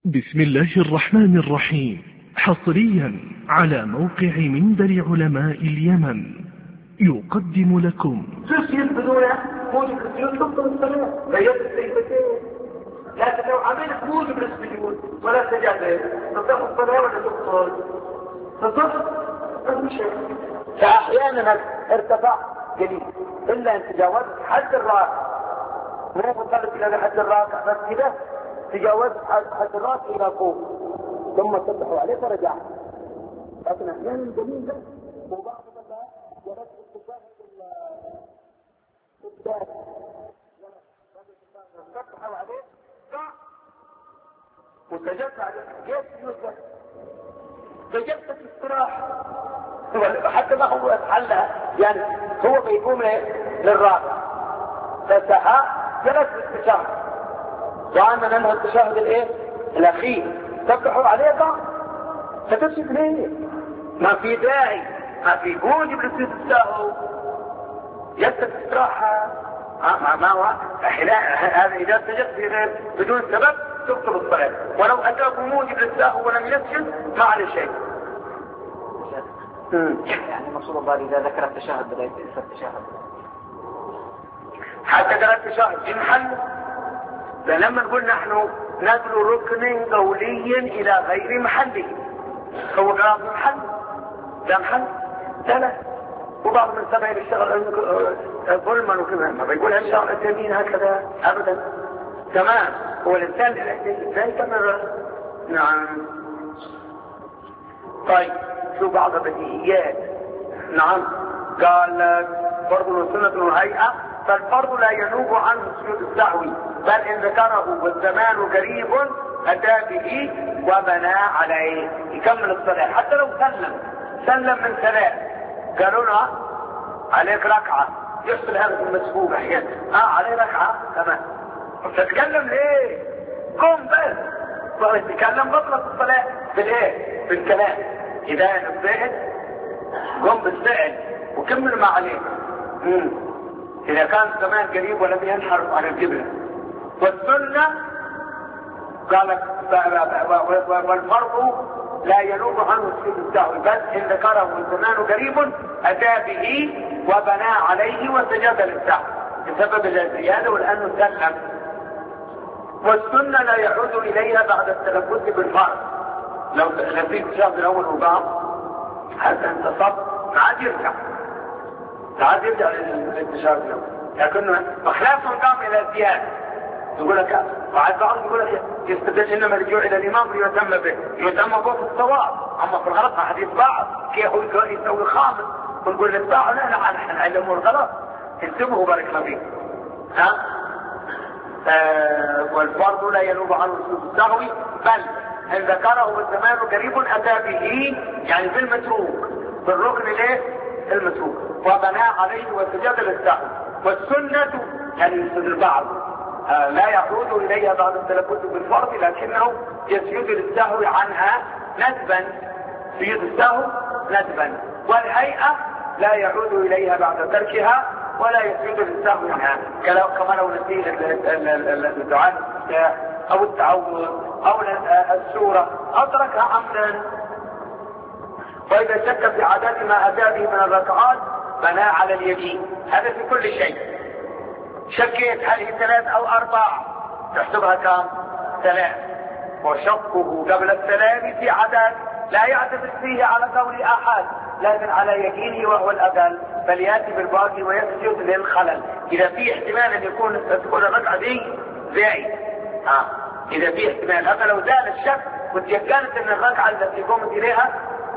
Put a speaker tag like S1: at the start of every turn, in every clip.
S1: بسم الله الرحمن الرحيم. حصريا على موقع منبر علماء اليمن يقدم لكم
S2: تسجيل بدون موجب السجود تبطل الصلاة بيد السيفتين، لكن لو عملت موجب للسجود ولا سجد تصح الصلاة ولا تبطل؟ تصح شيء. فأحيانا ارتفع قليل إلا أن تجاوزت حد الراكع، مو وصلت إلى حد الراكع بس كده تجاوزت حد الراكع إلى فوق ثم سبحوا عليه فرجعت. لكن أحيانا قليل ده وبعض الناس ورد سبحوا عليه وسجدت عليه كيف يوسف سجدت في استراحة حتى ما هو اتحلها، يعني هو بيقوم للراكع فسحى جلس التشهد وعنا ننهى التشهد الاخير سبحوا عليه ضع فتسجد ليه؟ ما في داعي، ما في موجب للسجود السهو يسجد استراحة ما هو هذا إذا سجدت بدون سبب تبطل الصلاة، ولو أتاكم موجب للسهو ولم يسجد ما عليه شيء.
S3: يعني مقصود الله إذا ذكر التشهد بدأ ينسى التشهد
S2: حتى ذكر التشهد في محل. فلما نقول نحن نقل ركن قوليا إلى غير محله، هو قال في محل ده محل لا وبعض من سبع يشتغل ظلما وكذا ما بيقول هالشغل التمين هكذا ابدا. تمام، هو الانسان لا يكمل. نعم. طيب شو بعض البديهيات. نعم قال فرض وسنة وهيئة، فالفرض لا ينوب عنه سجود السهو، بل ان ذكره والزمان قريب اتى به وبنى عليه يكمل الصلاة. حتى لو سلم من ثلاث قالوا له عليك ركعة يحصل هذا في المسبوق احيانا عليه ركعة كمان تتكلم ليه؟ قم بس تتكلم بطلت الصلاة بالايه؟ بالكلام. اذا نبهت قم بالفعل وكمل ما عليك. اذا كان زمان قريب ولم ينحرف عن القبلة. والسنة قالت والفرض لا ينوب عنه سجود السهو، بل ان ذكره الزمان قريب اتى به وبنى عليه وسجد للسهو بسبب الزياده ولانه سلم. والسنه لا يعود اليها بعد التلبس بالفرض. لو نسيت الشهر الاول وقام حتى انتصب ما عاد يرجع للانتشار الاول، لكنه بخلاف من قام الى الزياده يقول لك. وعاد بعض يقول لك يستدل انما الرجوع الى الامام ليتم به، يتم به في الصواب، اما في الغلط حديث بعض كيف يسوي خامس ونقول للباع لا نحن نعلمه الغلط انتبهوا بارك الله فيك. والفرض لا ينوب عنه سجود السهو، بل ان ذكره الزمان قريب اتى به يعني في المتروك بالركن المتروك وبنى عليه وسجد للسهو. والسنه يعني يستدل بعض لا يعود اليها بعد التلبس بالفرض، لكنه يسجد للسهو عنها ندبا، سجود السهو ندبا. والهيئة لا يعود اليها بعد تركها ولا يسجد للسهو عنها، كما لو نسيه الدعاء او التعوذ او السورة اتركها عمدا. واذا شك في عدد ما اتى به من الركعات بنى على اليقين. هذا في كل شيء. شكيت هل هي 3 أو 4 تحسبها كم؟ 3. وشقه قبل السلام في عدد لا يعتمد فيه على قول احد لكن على يقينه وهو الاقل، بل ياتي بالباقي ويسجد للخلل. اذا في احتمال ان تكون الركعه دي زائد اذا في احتمال، اما لو زال الشك وتيقنت ان الركعه التي قمت اليها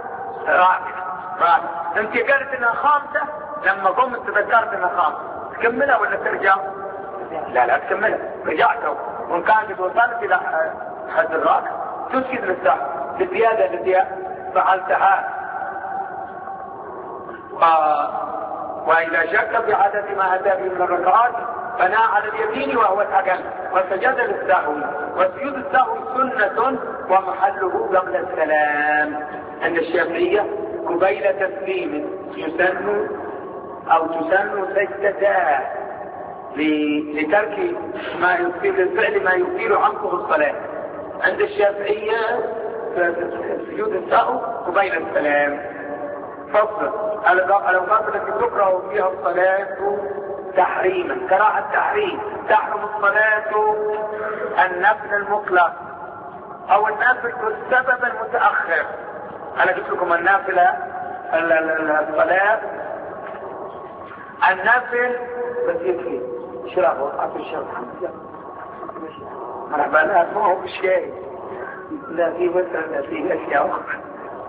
S2: رابعه انت قالت انها خامسه، لما قمت تذكرت انها خامسه تكملها ولا ترجع؟ لا تكملها، رجعت. وان كانت وصلت الى حد الراكع تسجد للسهو بالزياده التي فعلتها. واذا شك في عدد ما اتى به من الركعات بنى على اليمين وهو الاقل وسجد للسهو. وسجود السهو سنه ومحله قبل السلام. عند الشافعيه قبيل تسليم يسن او تسن سجدتان لترك ما يبطل الفعل ما يبطل عنقه الصلاة. عند الشافعية سجود السهو قبيل السلام. فصل الأوقات التي تكره فيها الصلاة تحريما. كراهة التحريم: تحرم الصلاة النفل المطلق أو النافل بالسبب المتأخر. أنا جبت لكم النافلة الصلاة النافل بس يكفي شرابه عطي الشرب مرحبا. لا ما هو بشيء، لا في مثلا في أشياء أخرى.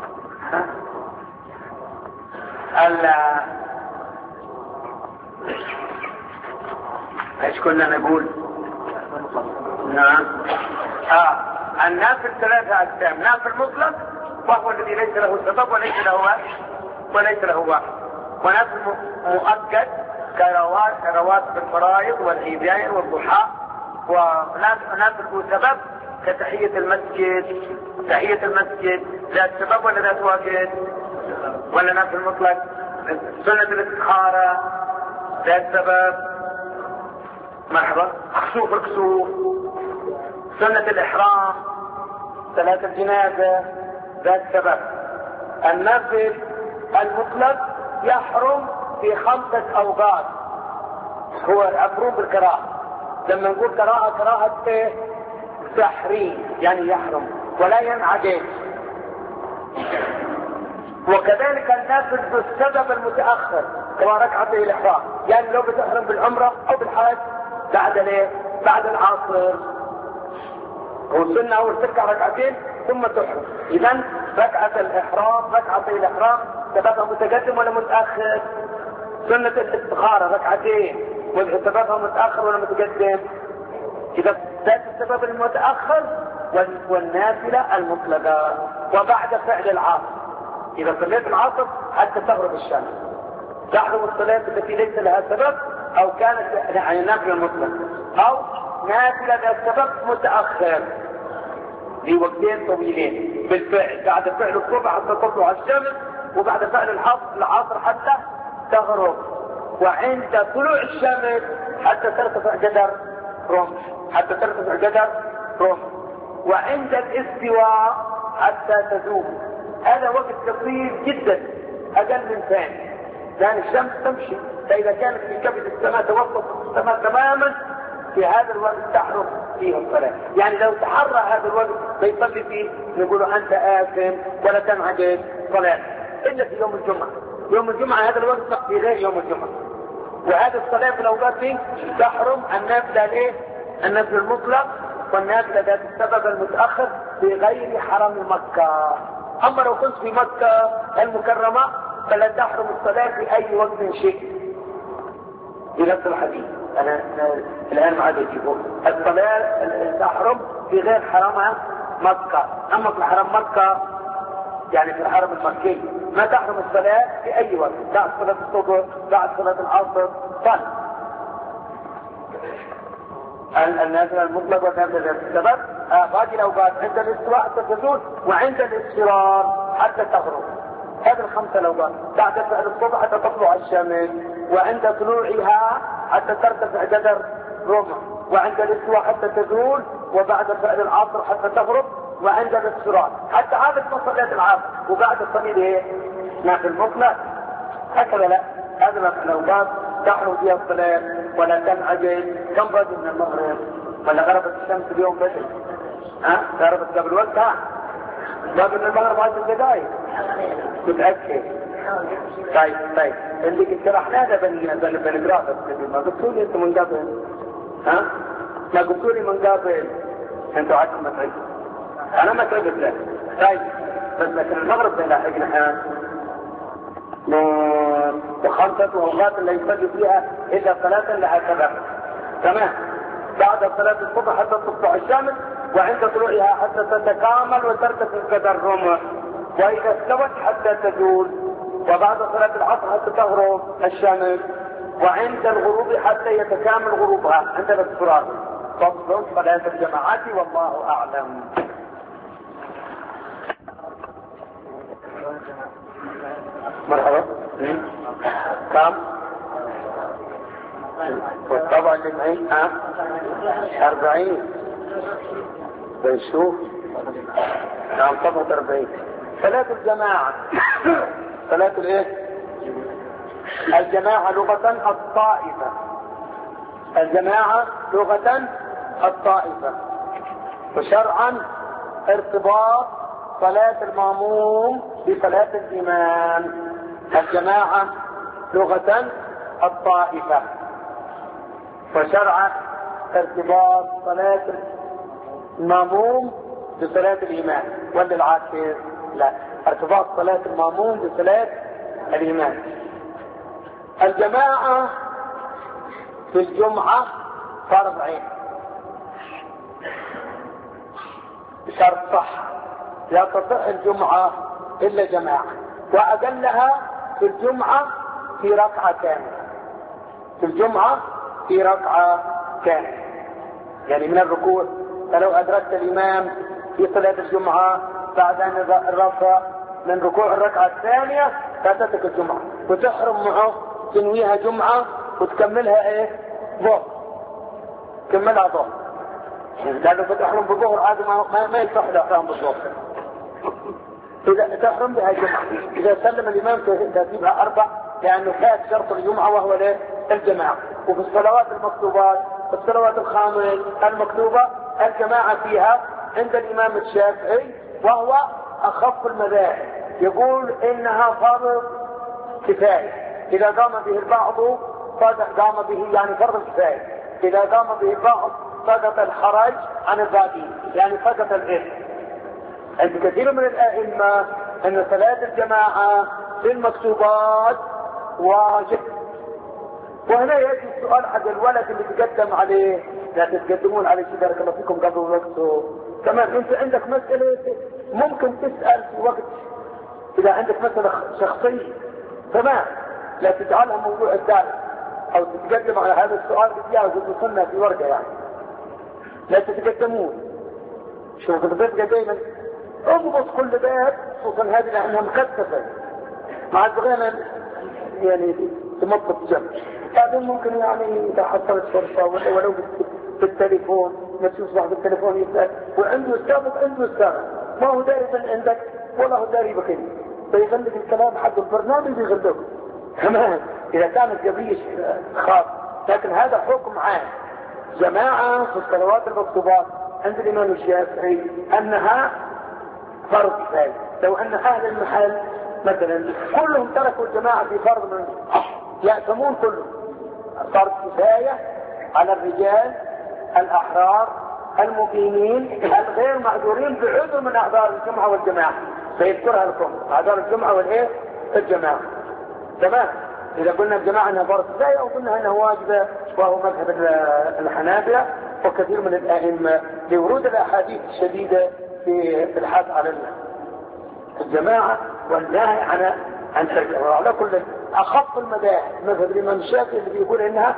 S2: ايش كنا نقول؟ نعم. النافل 3 أقسام: نافل مطلق وهو الذي ليس له سبب وليس له واحد، ونافل مؤكد كرواتب الفرائض والعيدين والضحى، ونافل ذو سبب كتحية المسجد. تحية المسجد ذات سبب ولا ذات واجب؟ ولا نافل مطلق؟ سنة الاستخارة ذات سبب. مرحبا. خسوف الكسوف، سنة الإحرام، صلاة الجنازة ذات سبب. النافل المطلق يحرم في 5 أوقات. هو المفروض بالكراهة. لما نقول كراهة تحريم يعني يحرم ولا ينعجز. وكذلك النافل بالسبب المتأخر كما ركعتي الإحرام، يعني لو بتحرم بالعمرة أو بالحج بعد العصر، وصلنا أول تركع ركعتين ثم تحرم. إذن ركعتي الإحرام سببها متقدم ولا متأخر؟ سنة الاستخارة ركعتين سببها متأخر ولا متقدم؟ إذا ذات السبب المتأخر والنافلة المطلقة. وبعد فعل العصر، إذا صليت العصر حتى تغرب الشمس تحرم الصلاة التي ليس لها سبب أو كانت يعني نافلة مطلقة أو نافلة ذات سبب متأخر في وقتين طويلين بالفعل، بعد فعل الصبح حتى تطلع الشمس، وبعد فعل العصر حتى تغرب، وعند طلوع الشمس حتى ترتفع جدر رمح، وعند الاستواء حتى تزول. هذا وقت قصير جدا أقل من ثانية، لأن الشمس تمشي، فإذا كانت في كبد السماء توسط السماء تماما في هذا الوقت تحرم فيه الصلاة. يعني لو تحرى هذا الوقت بيصلي فيه نقول أنت آثم ولا تنعجز صلاة، إلا في يوم الجمعة. يوم الجمعة هذا الوقت في غير يوم الجمعة، وهذه الصلاة في الأوقات دي تحرم النافلة النافل المطلق والنافلة ذات السبب المتأخر في غير حرم مكة. أما لو كنت في مكة المكرمة فلا تحرم الصلاة في أي وقت شئت. بنفس الحديث أنا الآن ما عاد يجيبون الصلاة تحرم في غير حرمها مكة. أما في حرم مكة يعني في الحرم المكي ما تحرم الصلاة في أي وقت، بعد صلاة الصبح بعد صلاة العصر صل. النافلة المطلق والنافلة ذات السبب باقي الأوقات عند الاستواء حتى تزول، وعند الاصفرار حتى تغرب. هذه ال5 الأوقات بعد فعل الصبح حتى تطلع الشمس، وعند طلوعها حتى ترتفع جدر رمح، وعند الاستواء حتى تزول، وبعد فعل العصر حتى تغرب، وعند الاصفرار حتى عادت صلاة العصر، وبعد الصلاه نافل مطلق. هكذا لا، هذه الأوقات تحرم فيها الصلاة ولا تنعجز. كم بقي من المغرب؟ ولا غربت الشمس اليوم بدري؟ غربت قبل وقتها؟ بقي من المغرب 10 دقائق متأكد؟ طيب اللي كنت شرحنا هذا بالجرافيك ما قلتوا لي انتم من قبل؟ ما قلتوا لي من قبل؟ انتوا عادكم ما تعرفوا، انا ما تعرفت له. طيب بس لكن المغرب لاحقنا و5 أوقات لا يصلي فيها إلا صلاة لها سبب. تمام. بعد صلاة الصبح حتى تطلع الشمس، وعند طلوعها حتى تتكامل وترتفع قدر الرمح، وإذا استوت حتى تزول، وبعد صلاة العصر حتى تغرب الشمس، وعند الغروب حتى يتكامل غروبها عند الاصفرار. فصل صلاة الجماعات والله أعلم. مرحبا. كم؟ والطبع اللي معي 40. بنشوف نعم صفحة 40. صلاة الجماعة. صلاة الايه؟ الجماعة لغة الطائفة. الجماعة لغة الطائفة، وشرعا ارتباط صلاة المأموم بصلاة الإمام. الجماعة لغة الطائفة، وشرعا ارتباط صلاة المأموم بصلاة الإمام. ولا العكس؟ لا، ارتباط صلاة المأموم بصلاة الإمام. الجماعة في الجمعة فرض عين، شرط صح، لا تصح الجمعة إلا جماعة، وأقلها في الجمعة في ركعة كاملة. في الجمعة في ركعة كاملة، يعني من الركوع. فلو أدركت الإمام في صلاة الجمعة بعد أن الرفع من ركوع الركعة الثانية فاتتك الجمعة، وتحرم معه تنويها جمعة وتكملها ايه؟ ظهر. تكملها ظهر، لأنه بتحرم بالظهر عادي ما يصح الإحرام بالظهر. إذا تحرم بها جمعة، إذا سلم الإمام ترتيبها 4، لأنه فات شرط الجمعة وهو الجماعة. وفي الصلوات المكتوبات، في الصلوات الخامس المكتوبة الجماعة فيها عند الإمام الشافعي، وهو أخف المذاهب، يقول إنها فرض كفاية. إذا قام به البعض قام به، يعني فرض الكفاية. إذا قام به البعض سقط الحرج عن الباقين، يعني سقط الإثم. عند كثير من الأئمة أن صلاة الجماعة في المكتوبات واجب. وهنا يجي السؤال حق الولد اللي تقدم عليه، لا تتقدمون عليه شيء بارك الله فيكم قبل وقته. كمان انت عندك مسألة ممكن تسأل في وقت، إذا عندك مسألة شخصية تمام، لا تجعلها موضوع الدارس أو تتقدم على هذا السؤال بتجاوز وتصلنا في ورقة، يعني لا تتقدمون. شوف البيت دائما اضبط كل بيت، خصوصا هذه لأنها مكثفة مع البغينا يعني تمطط جنب. بعدين ممكن يعني إذا حصلت فرصة ولو بالتليفون، ما تصبح بالتليفون يسأل، وعنده السابق عنده السابق، ما هو داري من عندك ولا هو داري بك، فيغلق الكلام حق البرنامج يغلقه. تمام، إذا كانت قضية خاص. لكن هذا حكم عام. جماعة في الصلوات المكتوبات عند الإمام الشافعي أنها فرض كفاية. لو أن أهل المحل مثلا كلهم تركوا الجماعة في فرض من يأثمون كلهم. فرض كفاية على الرجال الأحرار المقيمين الغير معذورين بعذر من أعذار الجمعة والجماعة، فيذكرها لكم أعذار الجمعة والإيه؟ الجماعة. تمام. إذا قلنا الجماعة أنها فرض كفاية أو قلنا أنها واجبة، وهو مذهب الحنابلة وكثير من الأئمة لورود الأحاديث الشديدة في الحث على الجماعة والنهي عن تركها. وعلى كل أخف المذاهب مذهب الإمام الشافعي اللي بيقول إنها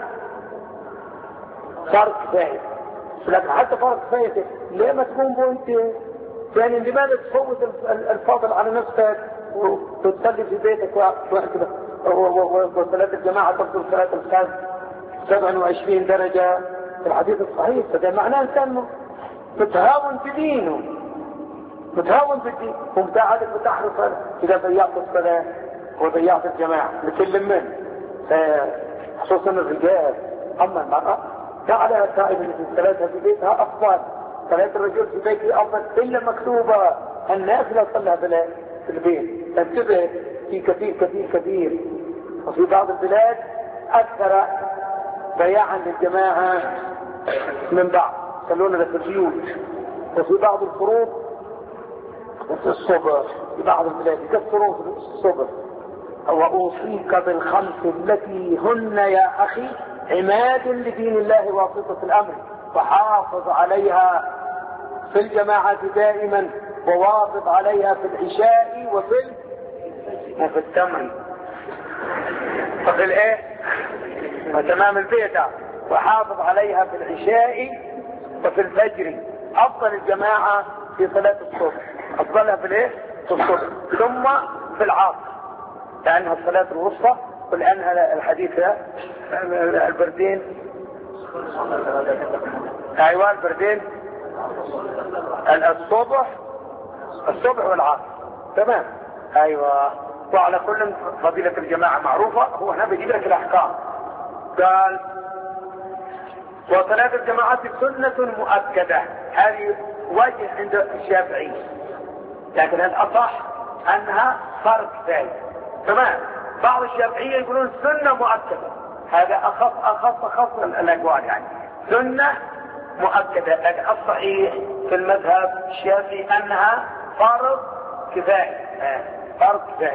S2: فرض كفاية. لكن حتى فرض كفاية ليه ما تقوم بأنت؟ يعني لماذا تفوت الفضل على نفسك وتصلي في بيتك وهكذا؟ وصلاة الجماعة تفضل صلاة الخمس 27 درجة في الحديث الصحيح. فده معناه إنسان متهاون في دينه، متهاون في الدين، ومتعادل بتحرص إذا ضيعت الصلاة وضيعت الجماعة لكل من خصوصا الرجال. أما المرأة جعلها سائبة في صلاتها في بيتها أفضل، صلاة الرجل في بيته أفضل إلا مكتوبة. الناس لا تصلها في البيت. انتبه، في كثير وفي بعض البلاد أكثر ضياعا للجماعة من بعض، يصلون في البيوت. وفي بعض الفروض في الصبر في بعض البلاد يكثرون في الصبر. وأوصيك بالخمس التي هن يا أخي عماد لدين الله واسطة الأمر، وحافظ عليها في الجماعة دائما، وواظب عليها في العشاء وفي التمر وفي الايه وتمام البيت، وحافظ عليها في العشاء وفي الفجر. أفضل الجماعة في صلاة الصبح، أفضلها في الايه في الصبح، ثم في العصر لأنها الصلاة الوسطى، ولأنها الحديث البردين، أيوة البردين الصبح والعصر. تمام. ايوه. وعلى كل فضيلة الجماعة معروفة، هو هنا بيجيب لك الاحكام. قال وصلاة الجماعة سنة مؤكدة، هذه وجه عند الشافعي، لكن الأصح أنها فرض كفاية. تمام. بعض الشافعية يقولون سنة مؤكدة، هذا أخص الأقوال، يعني سنة مؤكدة، لكن الصحيح في المذهب الشافعي أنها فرض كفاية. فرض كفاية.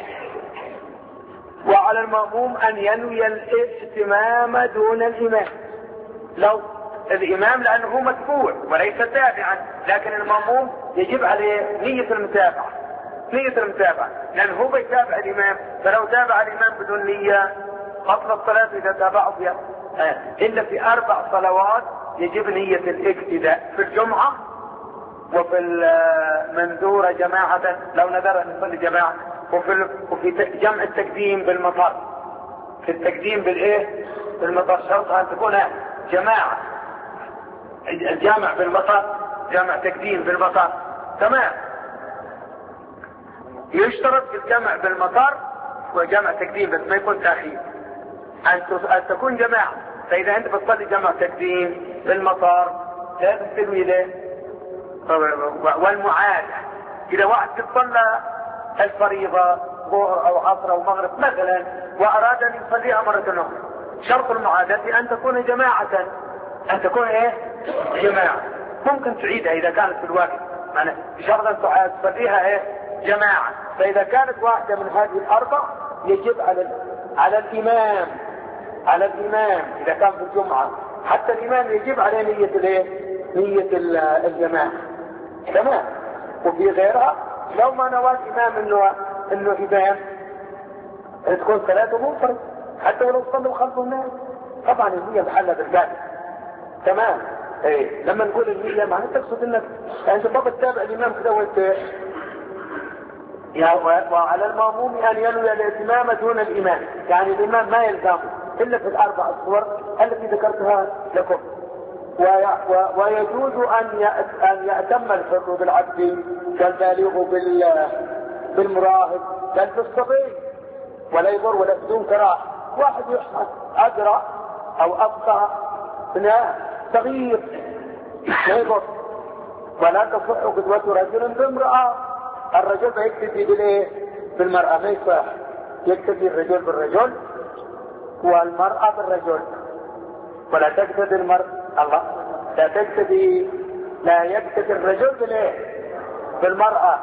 S2: وعلى المأموم أن ينوي الائتمام دون الإمام. لو الإمام لأنه هو متبوع وليس تابعا، لكن المأموم يجب عليه نية المتابعة. نية المتابعة لأنه هو بيتابع الإمام، فلو تابع الإمام بدون نية بطل الصلاة إذا تابعه فيها. إلا في 4 صلوات يجب نية الاقتداء: في الجمعة، وفي المنذورة جماعة لو نذر أن يصلي جماعة، وفي جمع التقديم بالمطر. في التقديم بالإيه؟ بالمطر شرط أن تكون جماعة. الجامع بالمطر جمع تقديم بالمطر. تمام. يشترط في الجمع بالمطر وجمع تقديم، بس ما يكون تأخير، أن تكون جماعة. فإذا أنت بتصلي جمع تقديم بالمطر لازم تنوي له. والمعادة، إذا واحد تصلى الفريضة ظهر أو عصر أو مغرب مثلا وأراد أن يصليها مرة أخرى، شرط المعادة أن تكون جماعة، أن تكون إيه؟ جماعة. ممكن تعيدها إذا كانت في الوقت، يعني بشرط أن تصليها إيه؟ جماعة. فإذا كانت واحدة من هذه ال4 يجب على الإمام إذا كان في الجمعة، حتى الإمام يجب عليه نية الإيه؟ نية الجماعة. تمام. وفي غيرها لو ما نوى الإمام إنه إمام تكون صلاته منفرد، حتى ولو صلوا خلف الناس، طبعا النية محلة بالذات. تمام. ايه لما نقول النية معناها تقصد انك انت ما بتتابع الامام كده وانت وعلى المأموم ان ينوي الائتمام دون الامام، يعني الامام ما يلزمه الا في ال4 الصور التي ذكرتها لكم. ويجوز ان يأتم الحر بالعبد كالبالغ بالمراهق بل بالصبي، ولا يضر ولا بدون كراهه. واحد يحصل أجرى أو أبقى صغير لا يضر، ولا تصح قدوة رجل بامرأة. الرجل ما يكتفي بالايه؟ بالمرأة، ما يصح يكتفي الرجل بالرجل والمرأة بالرجل، ولا تكتفي المرأة لا يكتفي الرجل بالايه؟ بالمرأة.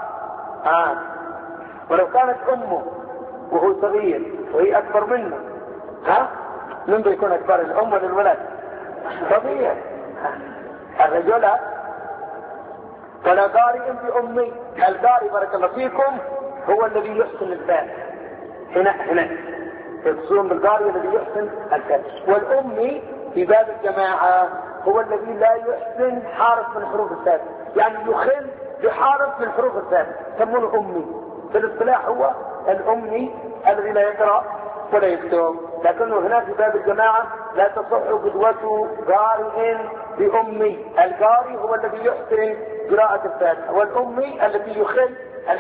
S2: ولو كانت أمه وهو صغير وهي أكبر منه، من بيكون أكبر، الأم ولا الولد؟ طبيعي الرجل. ولا قارئ بأمي. القارئ بارك الله فيكم هو الذي يحسن الفاتح. هنا يقصدون بالقارئ الذي يحسن الفاتح. والأمي في باب الجماعة هو الذي لا يحسن حرف من حروف الفاتح، يعني يخل بحرف من حروف الفاتح، يسمونه أمي. في الاصطلاح هو الأمي الذي لا يقرأ ولا يكتب. لكنه هنا في باب الجماعة لا تصح قدوة قارئ بأمي. القارئ هو الذي يحسن قراءة الفاتحة، والأمي التي يخل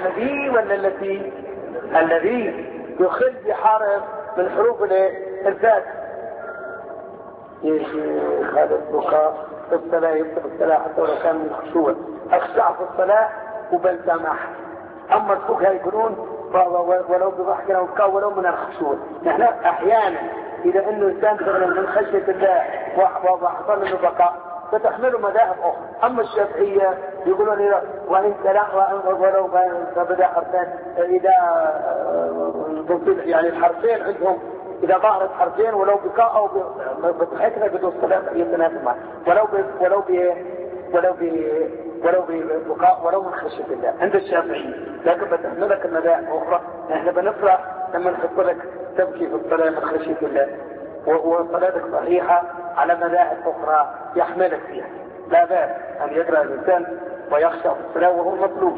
S2: الذي يخل بحرف من حروف الفاتحة. يا شيخ هذا البكاء في الصلاة يكتب الصلاة حتى ولو كان من خشوع. أخشع في الصلاة وبلتمح. أما الفقهاء يقولون ولو بضحك أو بكاء ولو من الخشوع. نحن أحيانا إذا إنه إنسان من خشية الله وحصل له بكاء فتحمله مذاهب أخرى. أما الشافعية يقولون وإن ولو بدأ حرفين، إذا يعني الحرفين عندهم إذا ظهرت حرفين ولو بكاء أو بضحكنا بدون الصلاة يتناسب معه، ولو ببكاء ولو من خشية الله عند الشافعي. لكن بتحملك المذاهب أخرى. نحن بنفرح لما نحط لك تبكي في الصلاة من خشية الله وصلاتك صحيحة على مذاهب أخرى يحملك فيها. لا بأس أن يقرأ الإنسان ويخشى في الصلاة وهو مطلوب.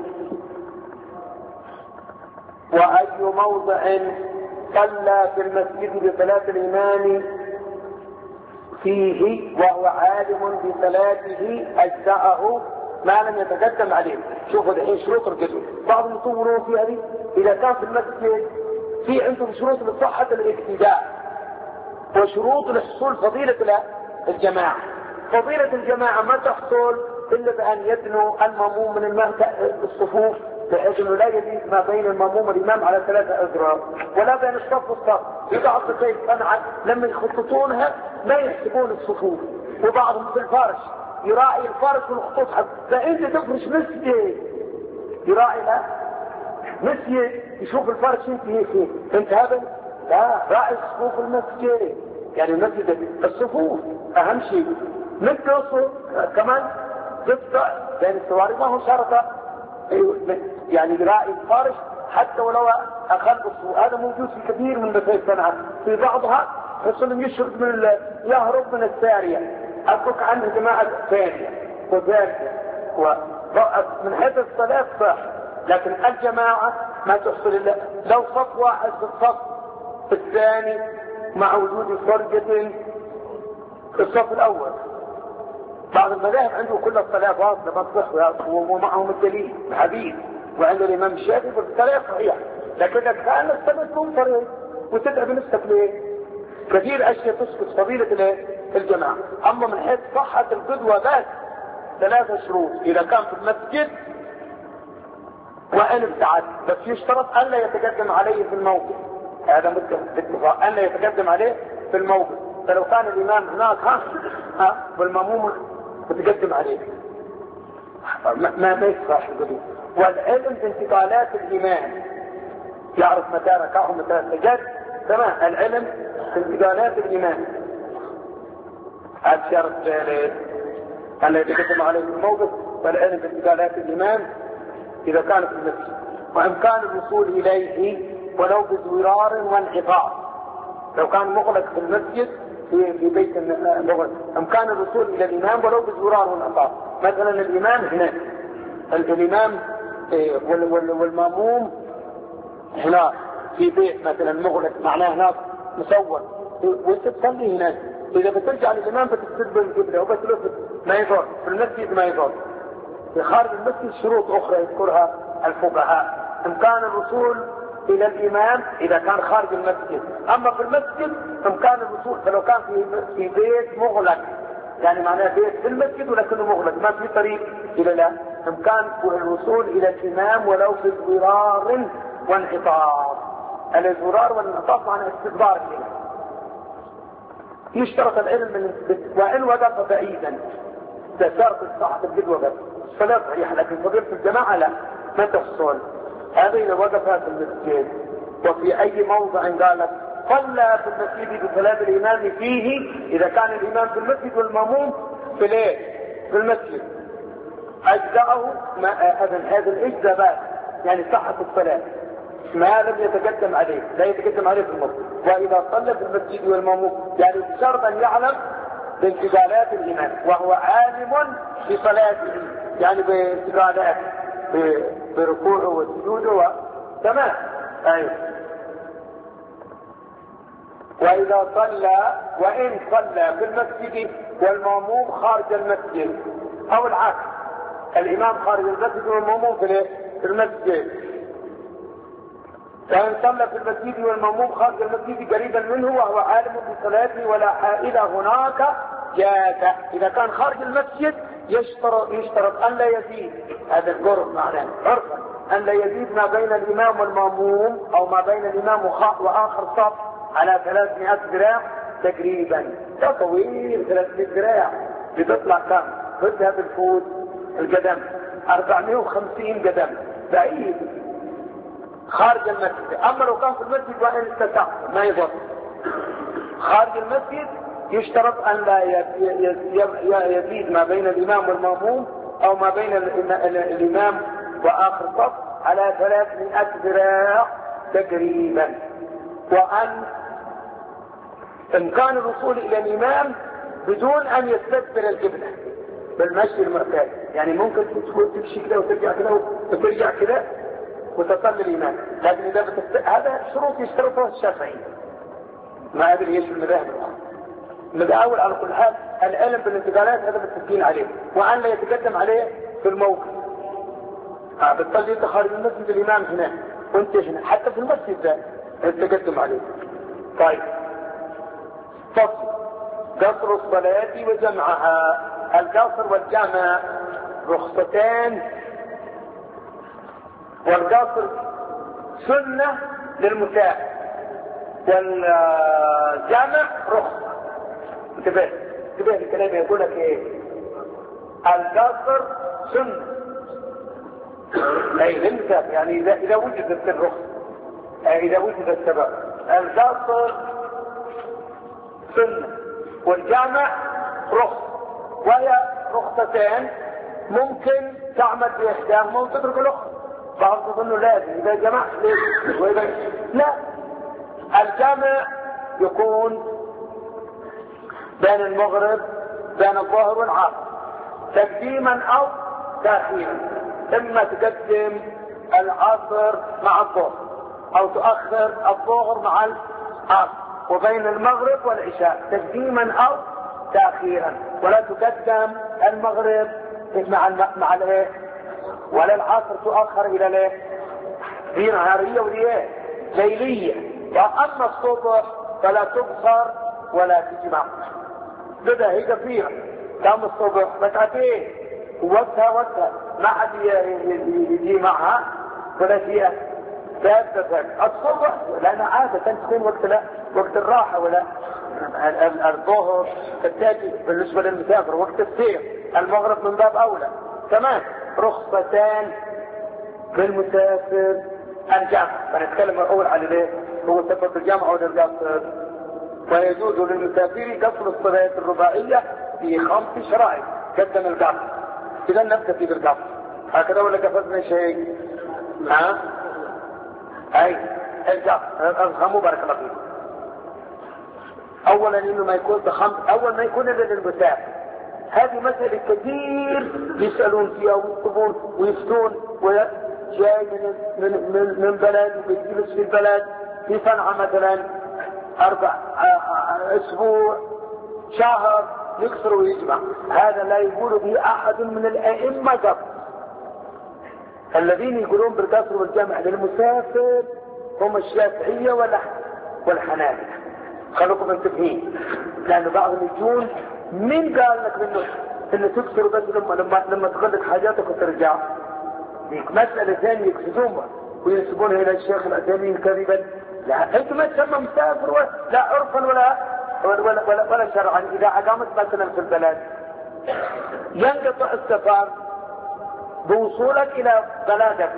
S2: وأي موضع صلى في المسجد بصلاة الإمام فيه وهو عالم بصلاته أجزأه ما لم يتقدم عليه. شوفوا الحين شروط القدوة، بعضهم يطولون في هذه. إذا كان في المسجد في عندهم شروط لصحة الاقتداء وشروط لحصول فضيلة الجماعة. فضيلة الجماعة ما تحصل إلا بأن يدنو المأموم من الصفوف بحيث أنه لا يزيد ما بين المأموم والإمام على 3 أذرع، ولا بين الصف والصف. في بعض الشيء صنعت لما يخططونها ما يحسبون الصفوف، وبعضهم في الفرش يراعي الفرش والخطوط حق. فأنت تفرش مسجد يراعي لا مسجد يشوف الفرش انت هيك انت هذا لا راعي صفوف المسجد. يعني المسجد الصفوف أهم شيء. مثل كمان تفتح يعني السواري ما هو شرطة يعني يراعي الفرش حتى ولو أقل الصفوف. هذا موجود في كثير من بيت الصنعة. في بعضها حصل يشرب من يهرب من السارية أترك عنه جماعة ثانية وثالثة من حيث الصلاة صح، لكن الجماعة ما تحصل إلا لو صف واحد في الصف الثاني مع وجود فرقة في الصف الأول. بعض المذاهب عنده كل الصلاة واصلة ما تصح ومعهم الدليل الحديث، وعند الإمام الشافعي الصلاة صحيحة. لكن إذا كان الصلاة منفرد وتتعب نفسك ليه؟ كثير أشياء تسقط فضيلة الجماعة. أما من حيث صحة القدوة بس 3 شروط. إذا كان في المسجد وإن ابتعد، بس يشترط أن لا يتقدم عليه في الموقف. هذا بالاتفاق أن لا يتقدم عليه في الموقف. فلو كان الإمام هناك والمأموم يتقدم عليه ما يصح القدوة. والعلم بانتقالات الإمام، يعرف متى ركع ومتى سجد. تمام. العلم بانتقالات الإمام هذا شرط أن لا يتقدم عليه في الموقف. والعلم بانتقالات الإمام إذا كان في المسجد، وإمكان الوصول إليه ولو بزرار وانحطاط. لو كان مغلق في المسجد في بيت مغلق إمكان الوصول إلى الإمام ولو بزرار وانحطاط. مثلا الإمام هنا الإمام والمأموم هناك في بيت مثلا مغلق معناه هناك مسور وانت تصلي هناك. إذا بترجع للإمام بتستقبل القبلة وبتلف ما يضر. في المسجد ما يضر. في خارج المسجد شروط أخرى يذكرها الفقهاء. إمكان الوصول إلى الإمام إذا كان خارج المسجد. أما في المسجد إمكان الوصول. فلو كان في بيت مغلق يعني معناه بيت في المسجد ولكنه مغلق ما في طريق إلى لا، إمكان الوصول إلى الإمام ولو بزرار وانحطاط. الزرار والانحطاط معناه استدبار الإمام. يشترط العلم وإن وقف بعيدا تشارك الصحة القدوة بس. الصلاة صحيحة لكن فضيلة الجماعة لا ما تحصل. هذا إذا وقف في المسجد. وفي أي موضع قالت صلى في المسجد بصلاة الإمام فيه إذا كان الإمام في المسجد والمأموم في ليه في المسجد أجزأه هذا الإجزاء بس يعني صحة الصلاة ما لم يتقدم عليه لا يتقدم عليه في المسجد. وإذا صلى في المسجد والمأموم يعني بشرط أن يعلم بانتقالات الإمام وهو عالم بصلاته يعني بانتقالات بركوعه وسجوده تمام. أيوه. وإذا صلى وإن صلى في المسجد والمأموم خارج المسجد أو العكس الإمام خارج المسجد والمأموم في المسجد. فإن صلى في المسجد والمأموم خارج المسجد قريبا منه وهو عالم بصلاته ولا حائل هناك جاز. إذا كان خارج المسجد يشترط أن لا يزيد هذا القرب معناه عرفا أن لا يزيد ما بين الإمام والمأموم أو ما بين الإمام وآخر صف على 300 ذراع تقريبا. ده طويل 300 ذراع بتطلع كم؟ بدها بالفوت القدم 450 قدم بعيد خارج المسجد. أما لو كان في المسجد وإن استطاع ما يضر. خارج المسجد يشترط أن لا يزيد ما بين الإمام والمأموم أو ما بين الإمام وآخر صف على 300 ذراع تقريبا. وأن إمكان الوصول إلى الإمام بدون أن يستدبر القبلة بالمشي المعتاد. يعني ممكن تمشي كده وترجع كده وترجع كده وتصلي الإمام. لكن إذا هذا شروط يشترطها الشافعي ما أدري إيش المذاهب. متعود على كل حال العلم بالانتقالات هذا متفقين عليه، وأن لا يتقدم عليه في الموقف. بالتالي انت خارج المسجد الإمام هنا وانت هنا، حتى في المسجد ده التقدم عليه. طيب فصل قصر الصلاة وجمعها. القصر والجمع رخصتان، والقصر سنة للمسافر والجمع رخصة. انتبه الكلام يقول لك ايه؟ القصر سنة اي للمسافر، يعني اذا وجدت الرخصة، اذا وجد السبب. القصر سنة والجامع رخصة، وهي رخصتين ممكن تعمل بإحداهما وتترك الأخرى. بعض تظنه لازم إذا جمعت وإذا لا، الجامع يكون بين المغرب بين الظهر والعصر تقديما أو تأخيرا، إما تقدم العصر مع الظهر أو تؤخر الظهر مع العصر، وبين المغرب والعشاء تقديما او تاخيرا، ولا تقدم المغرب مع الايه، ولا العصر تؤخر الى الايه، دي نهاريه ودي ليليه. واما الصبح فلا تبصر ولا تجمع. كده هي كثيره. قام الصبح ركعتين وقتها ما حد يجي معها ولا فيها ثابتة. الصبح لأنها عادة تكون وقت الراحة، ولا الظهر تأتي بالنسبة للمسافر وقت السير، المغرب من باب أولى. كمان رخصتان للمسافر الجامع، فنتكلم الأول عن الايه؟ هو سفر بالجامع أو للقصر. ويجوز للمسافر قصر الصلاة الرباعية في 5 شرائط. قدم القصر، إذا نبتدي بالقصر هكذا ولا قفزنا شيء؟ ها؟ اي افهموا بارك الله فيكم. اولا انه ما يكون اول ما يكون الا للمسافر. هذه مسألة كثير يسألون فيها ويكتبون ويفتون، وجاي من بلد وبيجلس في البلد في صنعاء مثلا 4 اسبوع شهر يكسر ويجمع. هذا لا يقول به احد من الائمة قط. الذين يقولون بالقصر والجمع للمسافر هم الشافعية والحنابلة. خلوكم منتبهين، لأن بعضهم يجون مين قال لك انه تكسر بس لما تخلق حاجاتك وترجع؟ مسألة ثانية يكسدون وينسبونها إلى الشيخ العثيمين كذبا. لا، أنت ما تسمى مسافر لا عرفا ولا شرعا. إذا أقامت مثلا في البلد ينقطع السفر بوصولك الى بلدك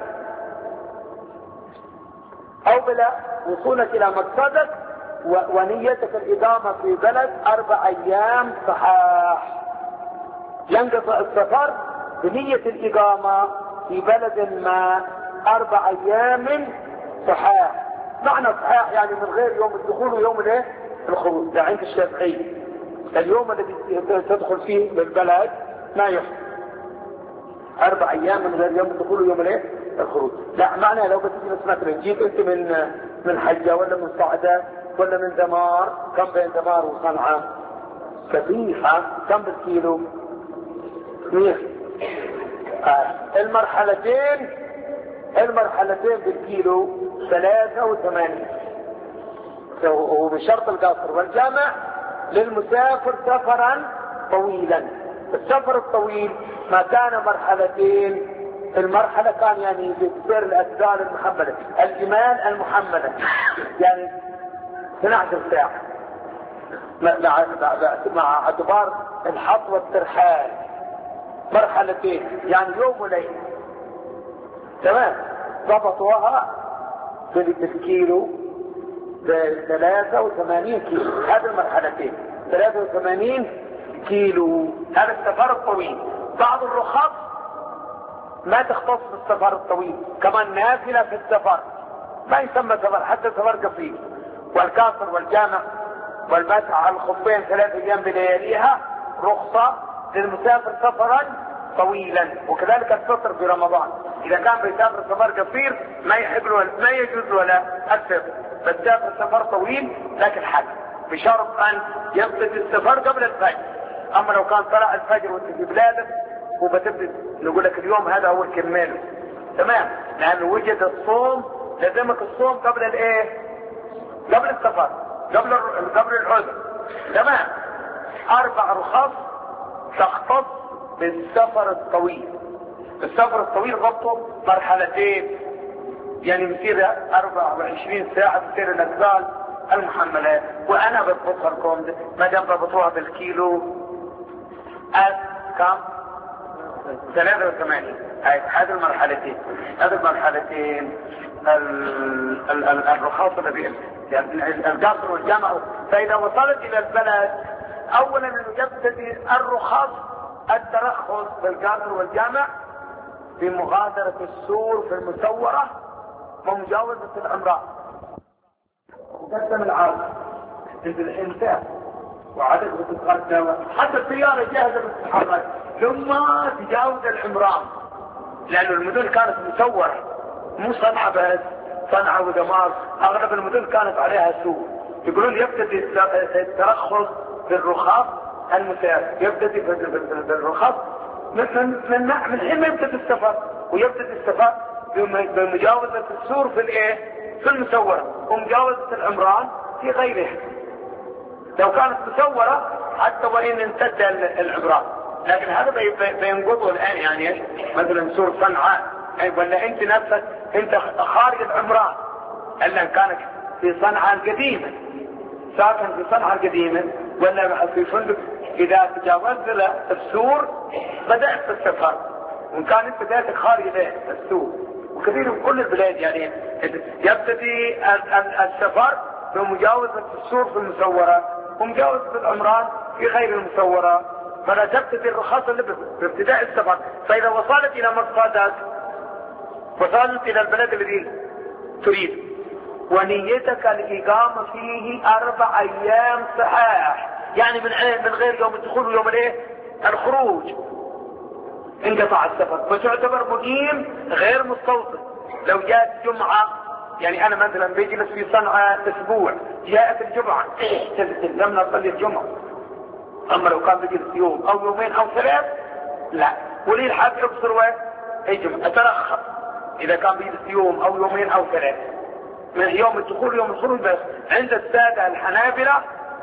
S2: او بلا وصولك الى مقصدك ونيتك الاقامة في بلد 4 ايام صحاح. ينقطع السفر بنية الاقامة في بلد ما 4 ايام صحاح. معنى صحاح يعني من غير يوم الدخول ويوم الايه الخروج. ده عند الشافعي اليوم الذي تدخل فيه للبلد ما يحصل 4 ايام من غير يوم الدخول ويوم الايه الخروج. لا معنى لو بس مثلا جيت انت من حجة ولا من صعدة ولا من دمار، كم بين دمار وصنعاء؟ كثير. كم بالكيلو؟ 100. المرحلتين بالكيلو 83. وبشرط القصر والجامع للمسافر سفرا طويلا. السفر الطويل ما كان مرحلتين، المرحلة كان يعني بسير الأسفار المحملة، الجمال المحملة يعني 12 ساعة مع اعتبار الحط والترحال. مرحلتين يعني يوم وليلة. تمام. ضبطوها بالكيلو ب 83 كيلو. هذه المرحلتين 83 كيلو. هذا السفر الطويل. بعض الرخص ما تختص بالسفر الطويل، كمان نافلة في السفر ما يسمى سفر، حتى سفر قصير. والقاصر والجامع والمسح على الخفين 3 ايام بلياليها رخصة للمسافر سفرا طويلا. وكذلك الفطر في رمضان اذا كان بيسافر سفر قصير ما يحب ما يجوز ولا الفطر، بس سافر سفر طويل لكن حج بشرط ان يبتدي السفر قبل الفجر. اما لو كان طلع الفجر وانت في بلادك وبتبدأ نقول لك اليوم هذا هو الكمال، تمام، لانه وجد الصوم لازمك الصوم قبل الايه؟ قبل السفر، قبل العذر، تمام. 4 رخص تختص بالسفر الطويل. السفر الطويل ضبطه مرحلتين، يعني بصير 24 ساعة بتصير الأجزال المحملات، وأنا بضبطها لكم ما دام ضبطوها بالكيلو كم؟ 83. هذه المرحلتين، الرخاص الذي يعني القصر والجمع. فإذا وصلت إلى البلد أولا يبتدي الرخص الترخص بالقصر والجمع بمغادرة السور في المسورة ومجاوزة الأمراض. وقدم العرض عند الإنسان وعدد بتتغدى، حتى السيارة جاهزة بتتحرك ثم تجاوز العمران، لأن المدن كانت مسورة، مو صنعاء بس، صنعاء ودمار، أغلب المدن كانت عليها سور. يقولون يبتدي الترخص بالرخاص المسافر، يبتدي بالرخاص من حين ما يبتدي السفر، ويبتدي السفر بمجاوزة السور في الايه؟ في المسورة، ومجاوزة العمران في غيرها. لو كانت مسورة حتى وإن امتد العمران، لكن هذا بينقضه الآن. يعني ايش؟ مثلا سور صنعاء، ولا انت نفسك انت خارج العمران، الا كانت في صنعاء القديمة، ساكن في صنعاء القديمة ولا في فندق، اذا تجاوزت السور بدأت في السفر، وان كان انت بدأت خارج السور. وكثير من كل البلاد يعني يبتدي السفر بمجاوزة السور في المسورة ومجاوزة العمران في غير المسورة، فلا تبتدي الرخص اللي بابتداء السفر. فإذا وصلت إلى مقصدك، وصلت إلى البلد الذي تريد، ونيتك الإقامة فيه 4 أيام صحاح، يعني من غير يوم الدخول ويوم الايه؟ الخروج، انقطع السفر، فتعتبر مقيم غير مستوطن. لو جاءت جمعة، يعني انا مثلا بيجلس في صنعاء اسبوع، جاءت الجمعة لم نصلي الجمعة. اما لو كان بيجلس يوم او يومين او 3 لا، ولي الحق يبصر ويجمع اترخص اذا كان بيجلس يوم او يومين او 3 من يوم الدخول ويوم الخروج بس. عند السادة الحنابلة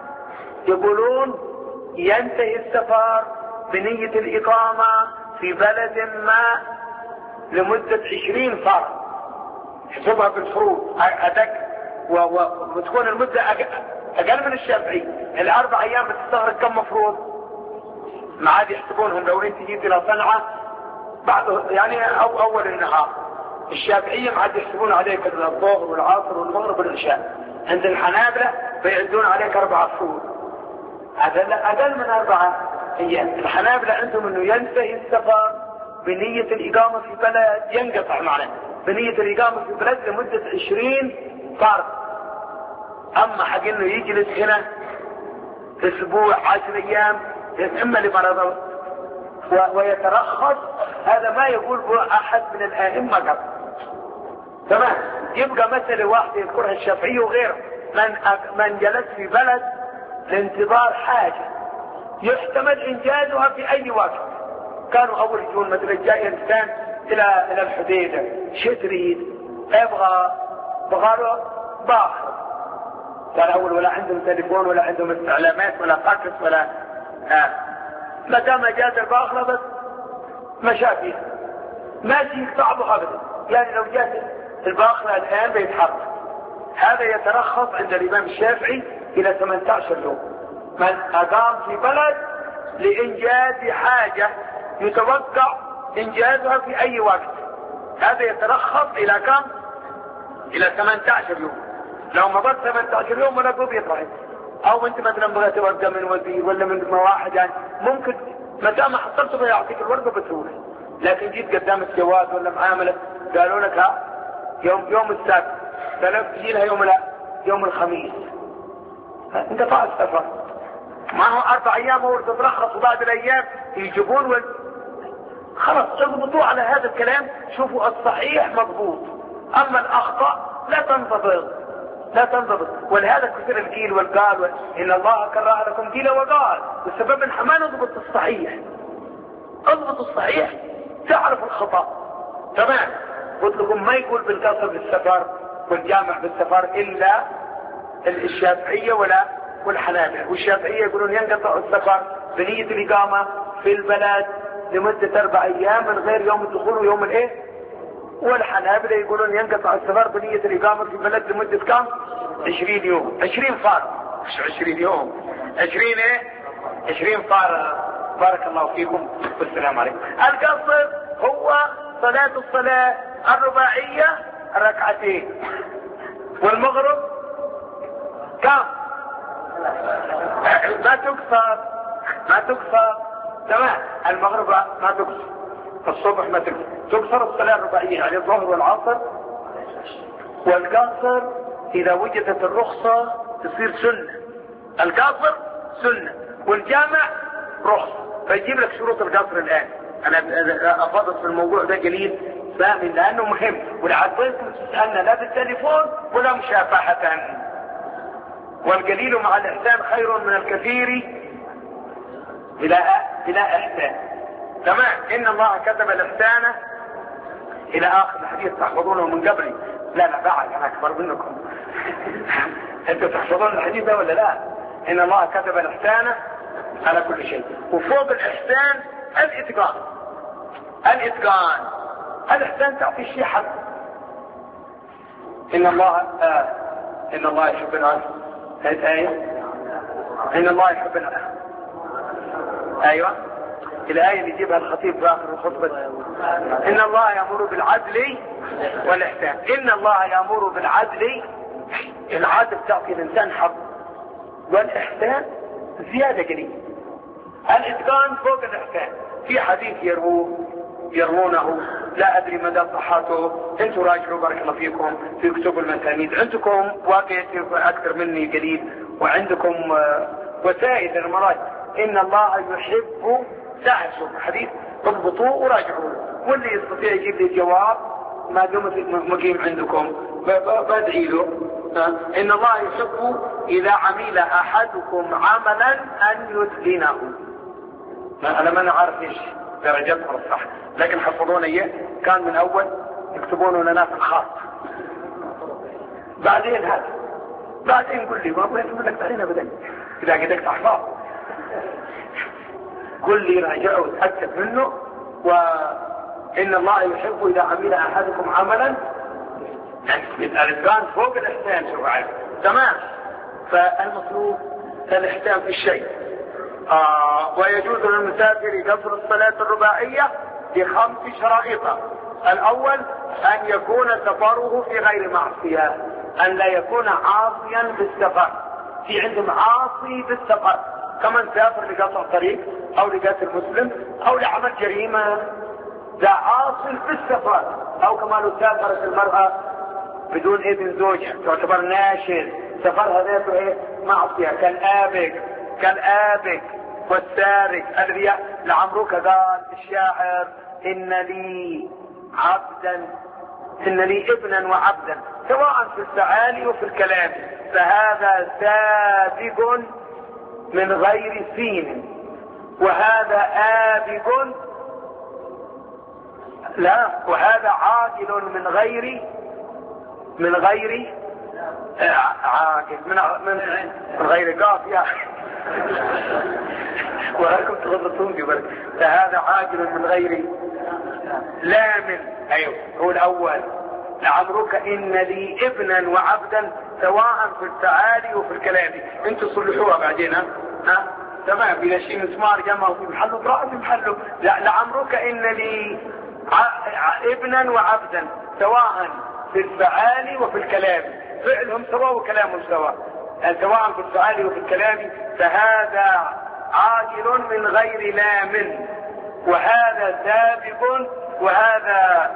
S2: يقولون ينتهي السفر بنية الإقامة في بلد ما لمدة 20 فرد، حسبها بالفروض أدق، وتكون المدة أقل من الشافعي. 4 أيام بتستغرق كم مفروض؟ ما عاد يحسبونهم. لو انت جيت إلى صنعاء بعد يعني أول النهار، الشافعية ما عاد يحسبون عليك الظهر والعصر والمغرب والعشاء. عند الحنابلة بيعدون عليك 4 فروض، أقل من 4 أيام. الحنابلة عندهم انه ينتهي السفر بنية الإقامة في بلد، ينقطع معنا بنية الإقامة في بلد لمدة 20 فرد. أما حق انه يجلس هنا أسبوع 10 أيام إما لمرض ويترخص، هذا ما يقول أحد من الآئمة قبل. تمام. يبقى مسألة واحدة يذكرها الشافعي وغيره، من جلس في بلد لانتظار حاجة يحتمل إنجازها في أي وقت. كانوا أول يجون مثلا جاي إنسان إلى الحديدة، شو تريد؟ بغى له باخر. كان أول ولا عندهم تليفون ولا عندهم استعلامات ولا فاكس ولا ما دام جاز الباخرة بس مشاكل ما يقطعه أبدا. يعني لو جاءت الباخرة الآن بيتحرك، هذا يترخص عند الإمام الشافعي إلى 18 يوم. من أقام في بلد لإنجاز حاجة يتوقع إنجازها في أي وقت، هذا يترخص إلى كم؟ إلى 18 يوم. لو مضت 18 يوم ولا قوم يطلع، أو أنت مثلا بغيت ورقة من وزير ولا من واحد، يعني ممكن متى ما حصلته يعطيك الورقة بسهولة. لكن جيت قدام الجواز ولا معاملة قالوا لك ها يوم السبت، قالوا تجي لها يوم الخميس، انقطع السفر. ما هو 4 أيام هو تترخص، وبعد الأيام يجيبون خلاص اضبطوا على هذا الكلام. شوفوا الصحيح مضبوط، أما الأخطاء لا تنضبط. لا تنضبط. ولهذا كثير القيل والقال إن الله كره لكم قيل وقال، والسبب إن ما نضبط الصحيح. اضبط الصحيح تعرف الخطأ. تمام. قلت لكم ما يقول بالقصر بالسفر والجامع بالسفر إلا الشافعية والحنابلة. والشافعية يقولون ينقطع السفر بنية الإقامة في البلد لمدة 4 أيام من غير يوم الدخول ويوم الايه. والحنابلة يقولون ينقطع السفر بنية الإقامة في البلد لمدة كم؟ 20 يوم. 20 فارق، مش 20 يوم، 20 ايه؟ 20 فارق. بارك الله فيكم والسلام عليكم. القصر هو الصلاة الرباعية 2 والمغرب كم؟ ما تقصر. تمام. المغرب ما تقصر، الصبح ما تقصر. تقصر الصلاة الرباعية يعني الظهر والعصر. والقصر إذا وجدت الرخصة تصير سنة. القصر سنة والجامع رخصة. فيجيب لك شروط القصر الآن. أنا أفضل في الموضوع ده قليل فاهم لأنه مهم، ولعبيتكم تسألنا لا بالتليفون ولا مشافهة. والقليل مع الإحسان خير من الكثير بلا إحسان. تمام. إن الله كتب الإحسان إلى آخر الحديث تحفظونه من قبلي. لا بعد أنا أكبر منكم. أنتوا تحفظون الحديث ده ولا لا؟ إن الله كتب الإحسان على كل شيء. وفوق الإحسان الإتقان. الإحسان تعطي الشيء حق. إن الله يحب العدل. الآية إن الله يحب العدل. أيوة الآية اللي يجيبها الخطيب في آخر الخطبة. إن الله يأمر بالعدل والإحسان. إن الله يأمر بالعدل. العدل تعطي الإنسان حق، والإحسان زيادة قليل. الإتقان فوق الإحسان. في حديث يروونه لا أدري مدى صحته، انتم راجعوا بارك الله فيكم في كتب المسانيد. عندكم واقع أكثر مني قليل وعندكم وسائل المراجع. إن الله يحب تعسوا حديث اضبطوه وراجعوا. واللي يستطيع يجيب لي جواب ما دمت مقيم عندكم بدعي له. إن الله يحب إذا عمل أحدكم عملا أن يتقنه. أنا ما عارف إيش درجتها الصح، لكن حفظونا إياه. كان من أول يكتبون لنا في الخاص، بعدين هذا، بعدين قل لي ما أقول لك بعدين أبدا إذا قدرت أحفظ قل لي راجعوا وتأكد منه. وإن الله يحب إذا عمل أحدكم عملا. الإتقان فوق الإحسان. شوف عارف. تمام. فالمطلوب الإحسان في الشيء. ويجوز للمسافر قصر الصلاة الرباعية ب5 شرائط. الأول أن يكون سفره في غير معصية، أن لا يكون عاصيا بالسفر. في عندهم عاصي بالسفر، كمن سافر لقطع طريق أو لقتل مسلم أو لعمل جريمة، ذا عاصي بالسفر. أو كما لو سافرت المرأة بدون إذن زوجها تعتبر ناشر. سفرها ذاته إيه؟ معصية. كالآبك والسارق الرياء. لعمرك قال الشاعر إن لي ابنا وعبدا سواء في السعالي وفي الكلام، فهذا سابق من غير سين، وهذا آبق وهذا عاقل من غير عاقل من غير قافية. وهلكم تغضطون في فهذا عاقل من غير لام. ايوه هو الاول. لعمرك ان لي ابنا وعبدا سواء في التعالي وفي الكلام. انتوا صلحوها بعدين. ها تمام. بلا شيء مسمار جمعوا في محله ضرائب في محله. لعمرك ان لي ابنا وعبدا سواء في الفعال وفي الكلام. فعلهم سواء وكلامهم سواء. سواء في الفعال وفي الكلام، فهذا عاقل من غير لام، وهذا سابق، وهذا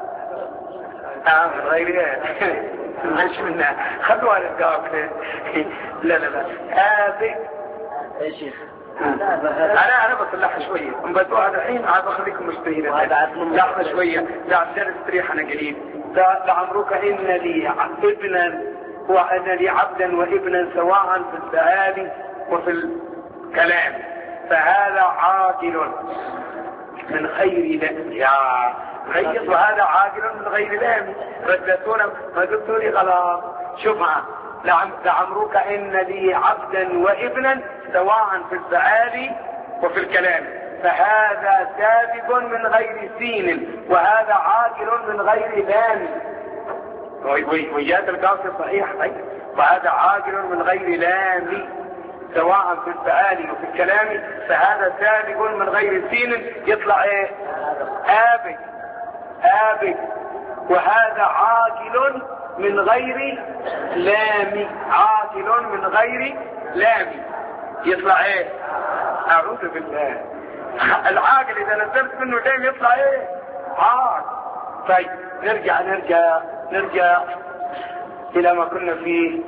S2: من غير مش منها. خلوها للقاف. لا هذه
S3: يا شيخ
S2: انا بصلحها شويه بدوها الحين عاد اخليكم مشتهين. لحظه شويه. لا عشان استريح انا قليل. لعمرك ان لي ابنا وأن لي عبدا وابنا سواء في السؤال وفي الكلام، فهذا عاقل من غير لام. يا غيظ، وهذا عاقل من غير لام. ردتونا ما قلتوا لي خلاص. شوفها، لعمرك إن لي عبدا وابنا سواء في السؤال وفي الكلام، فهذا سابق من غير سين، وهذا عاقل من غير لام. وجاءت القافية صحيح. طيب، وهذا عاقل من غير لام سواء في السؤال وفي الكلام، فهذا سابق من غير سين، يطلع ايه؟ آبق. آبق. وهذا عاقل من غير لام. عاقل من غير لام، يطلع ايه؟ اعوذ بالله. العاقل اذا نزلت منه لام يطلع ايه؟ عاقل. طيب، نرجع الى ما كنا فيه.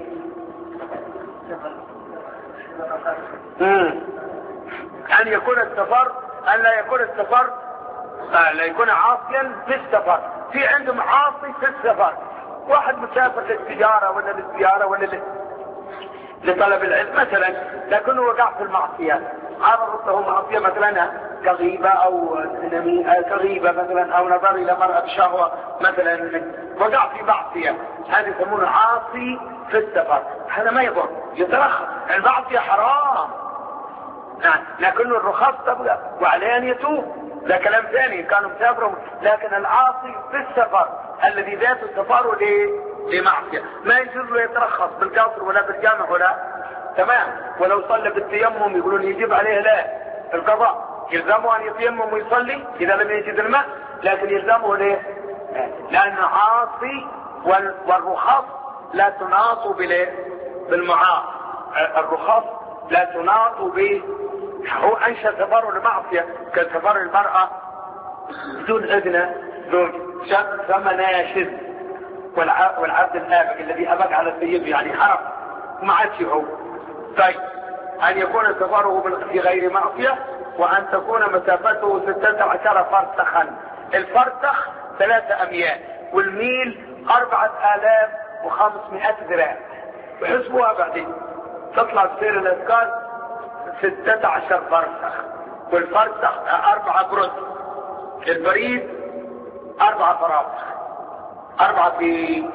S2: ان يكون السفر، ان لا يكون السفر، لا يكون عاصيا في السفر. في عندهم عاصي في السفر، واحد مسافر للتجارة ولا للزيارة ولا لطلب العلم مثلا، لكنه وقع في المعصية، عرضت له معصية مثلا كغيبة او كغيبة مثلا، او نظر الى مرأة شهوة مثلا، وقع في معصية، هذا يسمونه عاصي في السفر. هذا ما يضر، يترخص. المعصية حرام، لكنه الرخص تبقى وعليه ان يتوب، ده كلام ثاني. كانوا مسافروا، لكن العاصي في السفر الذي ذات سفره لمعصية ما يجوز له يترخص بالقصر ولا بالجامع ولا تمام. ولو صلى بالتيمم يقولون يجب عليه لا القضاء، يلزمه ان يتيمم ويصلي اذا لم يجد الماء، لكن يلزمه ليه؟ لانه عاصي، والرخص لا تناط بالمعاصي. الرخص لا تناط هو انشا سفره لمعصية كسفر المرأة بدون اذن زوج، ثم ناشز. والعبد الآبق الذي أبق على سيده يعني حرم وما عادش هو. طيب، أن يكون سفره في غير معصية، وأن تكون مسافته 16 فرسخا. الفرسخ 3 أميال، والميل 4500 ذراع. وحسبوها بعدين تطلع بسير الأذكار 16 فرسخ، والفرسخ 4 برد، البريد 4 فراسخ، 4 في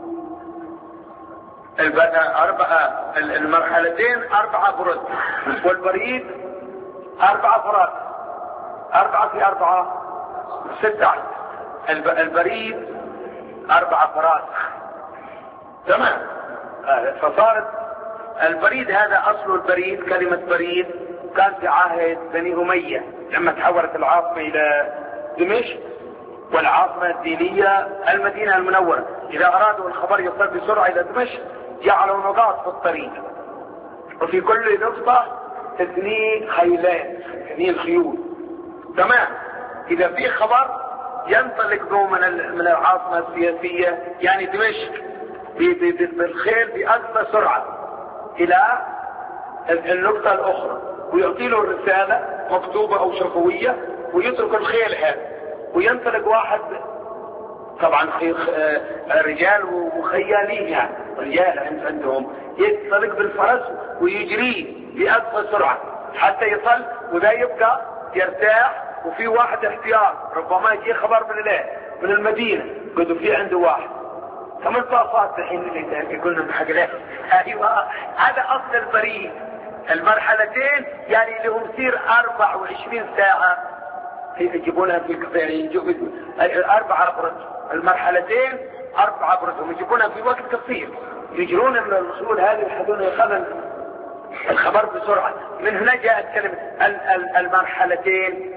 S2: المرحلتين 4 برد، والبريد 4 فراسخ، 4 في 4 16. البريد 4 فراسخ، تمام. فصارت البريد، هذا اصل البريد. كلمة بريد كان في عهد بني أمية لما تحولت العاصمة الى دمشق، والعاصمة الدينية المدينة المنورة. اذا ارادوا الخبر يصل بسرعة الى دمشق جعلوا نقاط في الطريق، وفي كل نقطة 2 خيلان، 2 خيول، تمام. اذا في خبر ينطلق به من العاصمة السياسية يعني دمشق بالخيل بأقصى سرعة الى النقطة الاخرى، ويعطي له الرسالة مكتوبة او شفوية، ويترك الخيل هذا وينطلق واحد، طبعا رجال وخيالين يعني، رجال عندهم، ينطلق بالفرس ويجري بأقصى سرعة حتى يصل، وده يبقى يرتاح. وفي واحد احتياط، ربما يجي خبر من المدينة قدوا في عنده واحد 8 باصات الحين اللي يقولنا بحقله. ايوه، هذا اصل البريد. المرحلتين يعني لهم سير 24 ساعة يجيبونها في يعني 4 برد. المرحلتين 4 برد، يجيبونها في وقت قصير، يجرون الخيول هذه يحدون يخلن الخبر بسرعة. من هنا جاءت كلمة المرحلتين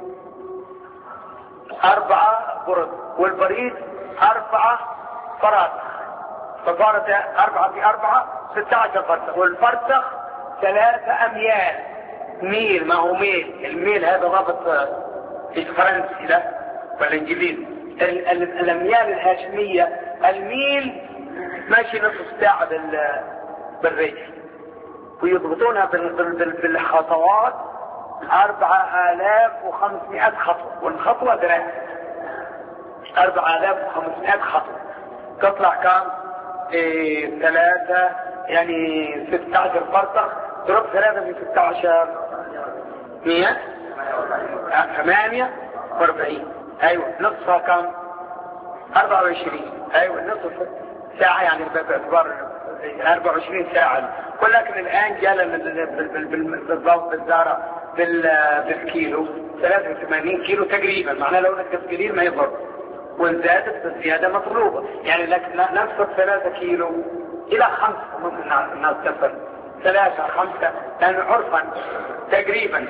S2: 4 برد، والبريد 4 فراسخ، فصارت 4 في 4 16 فرسخ، والفرسخ 3 أميال. ميل، ما هو ميل، الميل هذا رابط الفرنسي ده والانجليزي. الاميال الهاشمية، الميل ماشي نصف ساعة بالرجل، ويضبطونها بالخطوات 4500 خطوة، والخطوة دراهم 4500 خطوة، تطلع كام؟ 3 يعني 16 فرسخ، ضرب 3 في 16 100 48. ايوه نصفها كم؟ 24. ايوه نصف ساعة يعني باعتبار 24 ساعة. ولكن الان جاء بالضبط بالزارة بالكيلو 83 كيلو تقريبا، معناه لو نقص قليل ما يضر، وان زادت الزيادة مطلوبة. يعني نقص 3 كيلو الى 5 ممكن الناس تفر 3 5 لان عرفا تقريبا.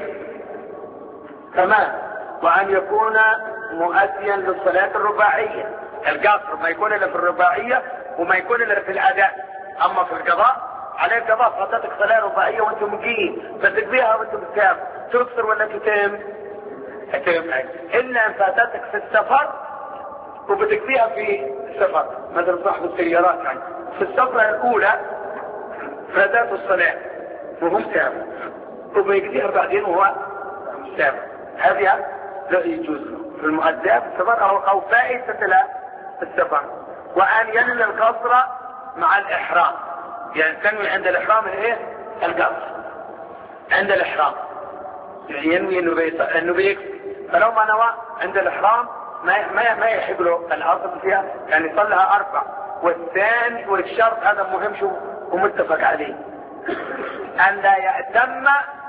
S2: كمان وأن يكون مؤديا للصلاة الرباعية. القصر ما يكون إلا في الرباعية وما يكون إلا في الأداء. أما في القضاء عليه القضاء فاتتك صلاة رباعية وأنت مقيم بتقضيها وأنت بتسافر، تقصر ولا تتم؟ إلا أن فاتتك في السفر وبتقضيها في السفر، مثل صاحب السيارات يعني في السفرة الأولى فاتته الصلاة وهو مسافر وبيقضيها بعدين وهو مسافر، هذه لا يجوز في المؤدات السفر أو فائدة له السفر. وأن ينوي القصر مع الإحرام، يعني تنوي عند الإحرام الايه؟ القصر عند الإحرام، يعني ينوي انه بيكفي. فلو ما نوى عند الإحرام ما يحق له الأصل فيها، يعني يصلها 4. والثاني والشرط هذا مهم شو ومتفق عليه، أن لا يأتم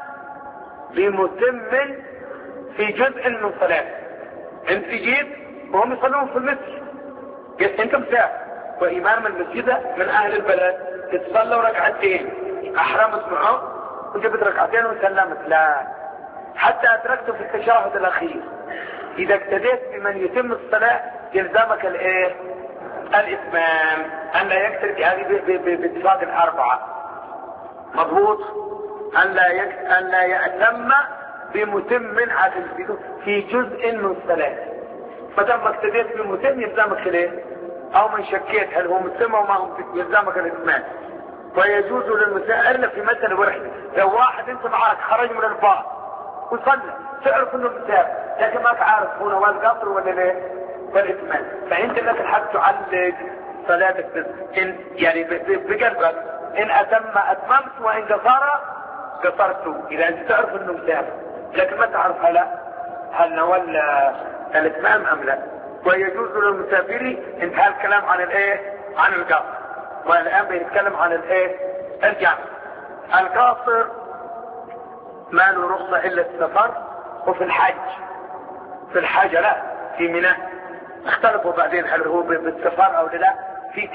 S2: بمتم في جزء من صلاة. انت جيت وهم يصلون في المسجد، انت مسافر وامام المسجد من اهل البلد، تصلوا ركعتين احرمت معه وجبت ركعتين وسلمت، لا حتى ادركته في التشهد الاخير. اذا اقتديت بمن يتم الصلاة يلزمك الايه؟ الاتمام، ان لا يكترث هذه باتفاق الاربعة. مضبوط؟ ان لا يأتم بمتم عدل في جزء من الصلاة. متى ما اقتديت بمتم يلزمك الايه؟ او من شكيت هل هو متم او ما هو متم يلزمك الاتمام. ويجوز للمسائل في مثل وحده، لو واحد انت معك خرج من البار وصلى تعرف انه مسافر لكن ما تعرف هو نوى القصر ولا ليه والاتمام، فانت لك الحق تعلق صلاتك يعني بقلبك، ان اتم اتممت وان قصر قصرت، اذا انت تعرف انه مسافر لكن ما تعرف هل نوى الاتمام ام لا. ويجوز للمسافر انتهى الكلام عن الايه؟ عن القصر، والان بنتكلم عن الايه؟ الجمع. القاصر ما له رخصة الا السفر وفي الحج. في الحج لا، في منى اختلفوا بعدين هل هو بالسفر او لا، في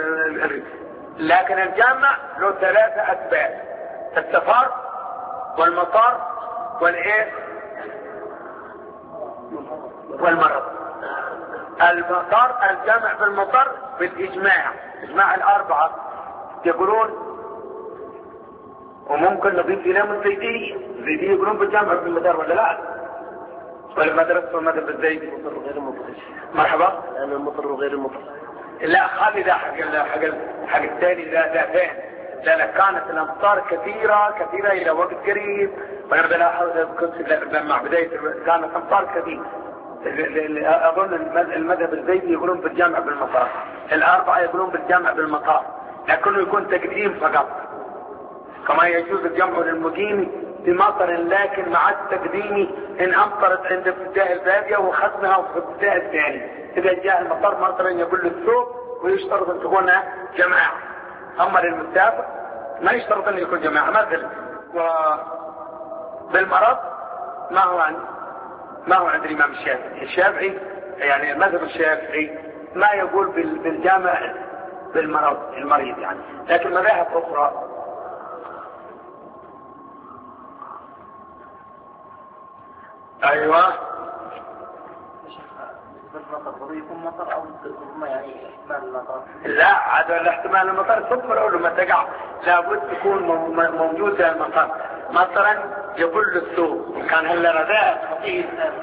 S2: لكن الجامع له 3 اسباب: السفر والمطر والايه؟ والمرض. المطر الجامع بالمطر بالاجماع، اجماع الاربعة يقولون، وممكن نضيف الى من زيدية يقولون بالجامع بالمطر ولا لا؟ والمدرسة والمدرسة الزيدي المطر غير المطر. مرحبا؟ لأن المطر غير المطر. لا خلي ده حق الثاني ده ثاني. لأن كانت الأمطار كثيرة إلى وقت قريب، وأنا بلاحظ كنت مع بداية كانت أمطار كثيرة. أظن المذهب الزيدي يقولون بالجامع بالمطار، الأربعة يقولون بالجامع بالمطار، لكنه يكون تقديم فقط. كما يجوز الجمع للمقيم بمطر لكن مع التقديم إن أمطرت عند ابتداء البادية وختمها في ابتداء الثاني. إذا جاء المطر مطرا يقول الثوب ويشترط أن تكون جماعة. أما للمسافر ما يشترط أن يكون جماعة. مثل بالمرض ما هو عند الإمام الشافعي يعني المذهب الشافعي ما يقول بالجامع بالمرض المريض يعني، لكن مذاهب أخرى ايوه
S3: يكون مطر او يعني احتمال المطر.
S2: لا هذا الاحتمال المطر ثم لما تقع لابد تكون موجودة المطر. مثلا يقول الثوب كان هلا رذاء خطير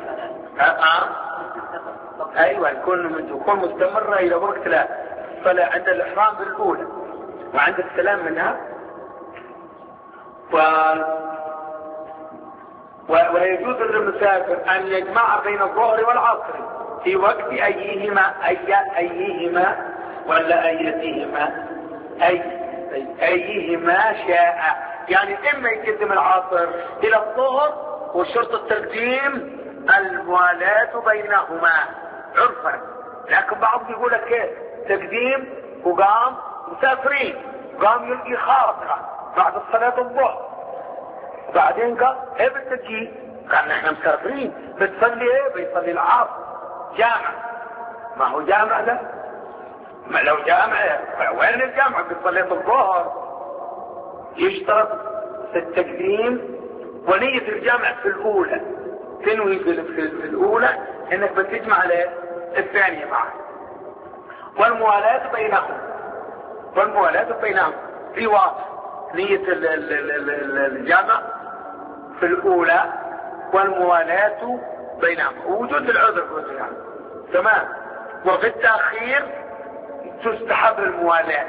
S2: ايوه يكون مستمرة الى وقت لا، فلا عند الاحرام بالاولى وعند السلام منها ويجوز للمسافر أن يجمع بين الظهر والعصر في وقت أيهما ولا أيتهما؟ أيهما شاء. يعني إما يقدم العصر إلى الظهر وشرط التقديم الموالاة بينهما عرفا. لكن بعضهم يقول لك كيف تقديم وقام مسافرين، قام يلقي خاطرة بعد صلاة الظهر، وبعدين قال ايه بتجي؟ قال نحن مسافرين. بتصلي ايه؟ بيصلي العصر جامع. ما هو جامع ده؟ ما لو جامع وين الجامع؟ بتصلي الظهر. يشترط في التقديم ونية الجامع في الأولى، تنوي في الأولى انك بتجمع على الثانية معه. والموالاة بينهم في واضح نية الجامع في الأولى والموالاة بينهم ووجود العذر يعني. تمام. وفي التأخير تستحب الموالاة،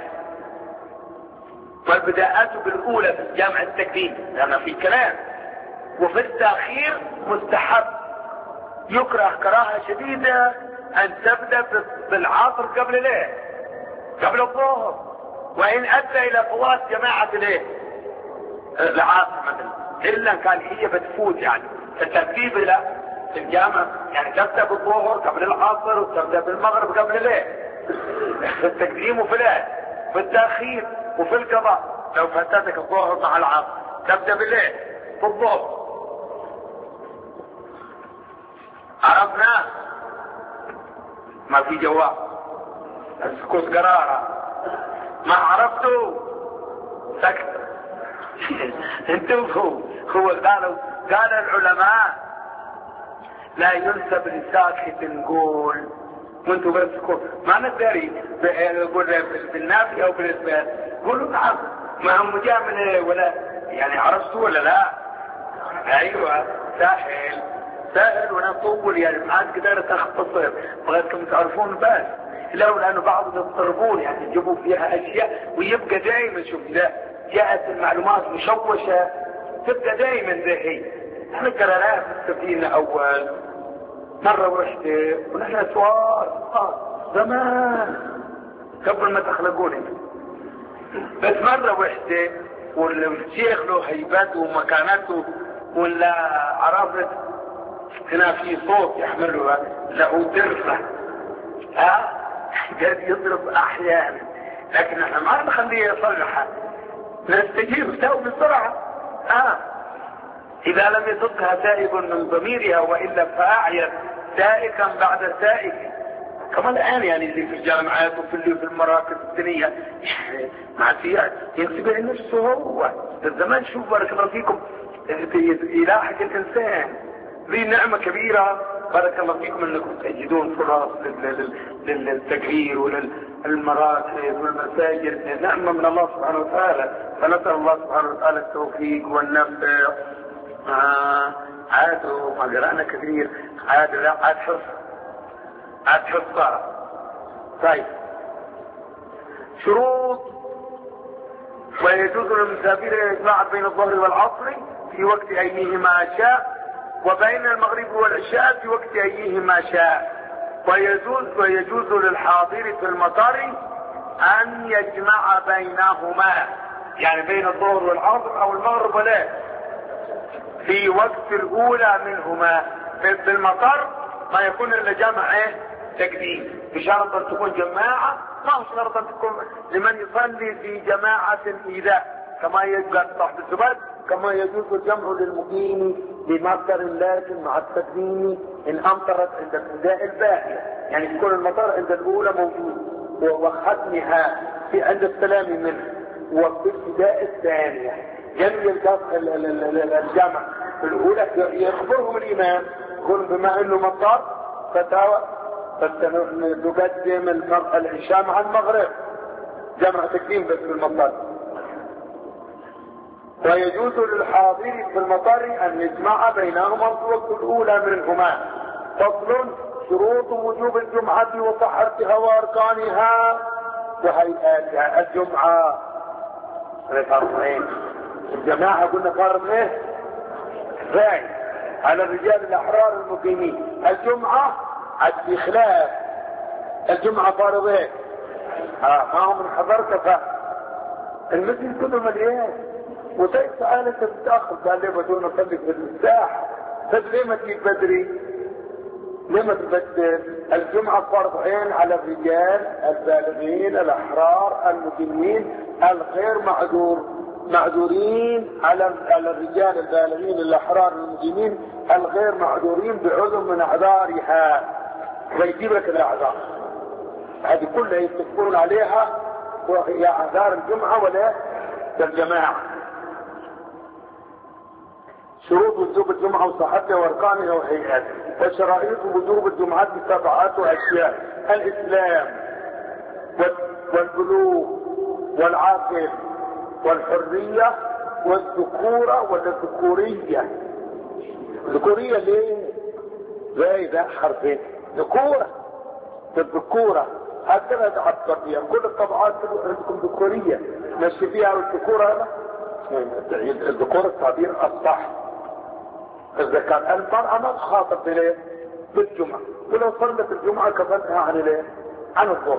S2: والبداءات بالأولى في الجامع التقديم لأن في كلام. وفي التأخير مستحب، يكره كراهة شديدة أن تبدأ بالعصر قبل ليه؟ قبل الظهر، وإن أدى إلى فوات جماعة ليه؟ العصر مثلا، إلا كان هي بتفوت يعني الترتيب إلى الجامع، يعني تبدأ بالظهر قبل العصر وتبدأ بالمغرب قبل ليه؟ في التقديم وفي ليه؟ في التأخير وفي القضاء. لو فاتتك الظهر مع العصر تبدأ بالليل في الظهر. عرفنا؟ ما في جواب، السكوت قرارة. ما عرفتوا سكت. انتم هو قال العلماء لا ينسب لساكت نقول وانتم بس ما ندري نقول بالنافي او بالاثبات. قولوا نعم، ما هم مجامل ولا يعني عرفتوا ولا لا؟ ايوه سهل ونطول يعني ما عاد قدرت اختصر بغيتكم تعرفون بس. لولا انه بعضهم يضطربون يعني يجيبوا فيها اشياء ويبقى دائما شوف اذا جاءت المعلومات مشوشه تبقى دائما زي هي. احنا قرأناها في السفينه اول مرة وحدة ونحن سوار زمان قبل ما تخلقوني، بس مرة وحدة والشيخ له هيبته ومكانته ولا عرفت هنا في صوت يحمله له درفة قاعد يضرب احيانا، لكن احنا ما نخليه يصلحها، نستجيب تو بسرعة. إذا لم يصدها سائق من ضميرها وإلا فأعيت سائقا بعد سائق، كما الآن يعني اللي في الجامعات وفي اللي في المراكز الدينية مع سياق ينتبه لنفسه هو. الزمان شوف بارك الله فيكم يلاحق الإنسان، ذي نعمة كبيرة بارك الله فيكم أنكم تجدون فرص للتغيير وللمراكز والمساجد، نعمة من الله سبحانه وتعالى. فنسأل الله سبحانه وتعالى التوفيق والنفع. عادوا ما قرأنا كثير، عاد حفظ. طيب شروط. ويجوز للمسافر يجمع بين الظهر والعصر في وقت أيهما شاء، وبين المغرب والعشاء في وقت أيهما شاء. ويجوز للحاضر في المطار أن يجمع بينهما، يعني بين الظهر والعصر أو المغرب ولا في وقت الأولى منهما. في المطر ما يكون إلا جمع تقديم، بشرط أن تكون جماعة، ما هو شرط أن تكون لمن يصلي في جماعة إذا كما يجوز صاحب الزبد، كما يجوز الجمع للمقيم بمطر لكن مع التقديم إن أمطرت عند ابتداء الباقية، يعني تكون المطر عند الأولى موجود وختمها في عند السلام منه وفي ابتداء الثانية. ينوي الجمع في الأولى يخبرهم الإمام يقول بما أنه مطر فنقدم العشاء مع المغرب، جمع تقديم بس في المطر. ويجوز للحاضر في المطر أن يجمع بينهما في الوقت الأولى منهما. فصل. شروط وجوب الجمعة وصحتها وأركانها وهيئاتها. الجمعة الجماعة قلنا فرض ايه؟ كفاية على الرجال الأحرار المقيمين. الجمعة في خلاف، الجمعة فرض ايه؟
S4: ما هو من حضرتك المسجد كله مليان، وزي سؤال انت بتتاخر، قال لي بدون اصلي في المفتاح. طيب ليه ما تجيب بدري؟ ليه ما تبدل؟ الجمعة فرض عين على الرجال البالغين الأحرار المقيمين الغير معذورين، على الرجال البالغين الأحرار المقيمين الغير معذورين بعذر من أعذارها، ويجيب لك الأعذار هذه كلها يتفقون عليها، وهي أعذار الجمعة ولا الجماعة. شروط وجوب الجمعة وصحتها واركانها وهيئاتها. وشرائط وجوب الجمعة بسبعة أشياء: الإسلام والبلوغ والعاقل والحرية والذكورة والذكورية. ذكورية ليه؟ زي ده حرفين، ذكورة. الذكورة هكذا تعبر فيها كل الطبعات عندكم ذكورية ماشي فيها الذكورة. هذا الذكورة التعبير الصح. إذا كان المرأة ما تخاطب بليه بالجمعة، ولو صلت الجمعة كفتها عن الايه؟ عن الظهر.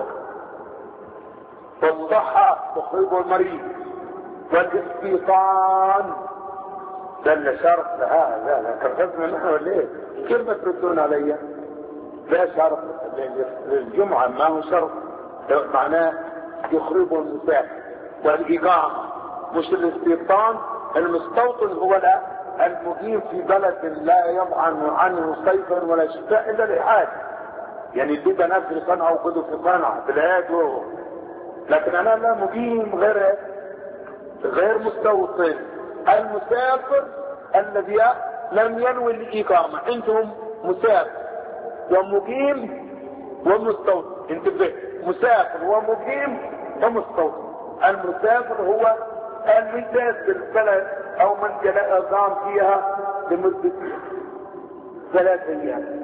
S4: والصحة تخرج المريض، والاستيطان ده اللي شرط لها. لا كفتنا نحن ولا ايه؟ كيف تردون علي؟ لا شرط للجمعة، ما هو شرط معناه يخرج المسافر. والإقامة مش الاستيطان. المستوطن هو المقيم في بلد لا يضعن عنه صيفا ولا شتاء الا لحاجه، يعني اللي بنات في صنعاء وخذوا في صنعاء بلاد لكن انا لا مقيم غير مستوطن. المسافر الذي لم ينوي الاقامه، عندهم مسافر ومقيم ومستوطن. انتبه، مسافر ومقيم ومستوطن. المسافر هو المجلس بالبلد او منزل اقام فيها لمدة 3 ايام.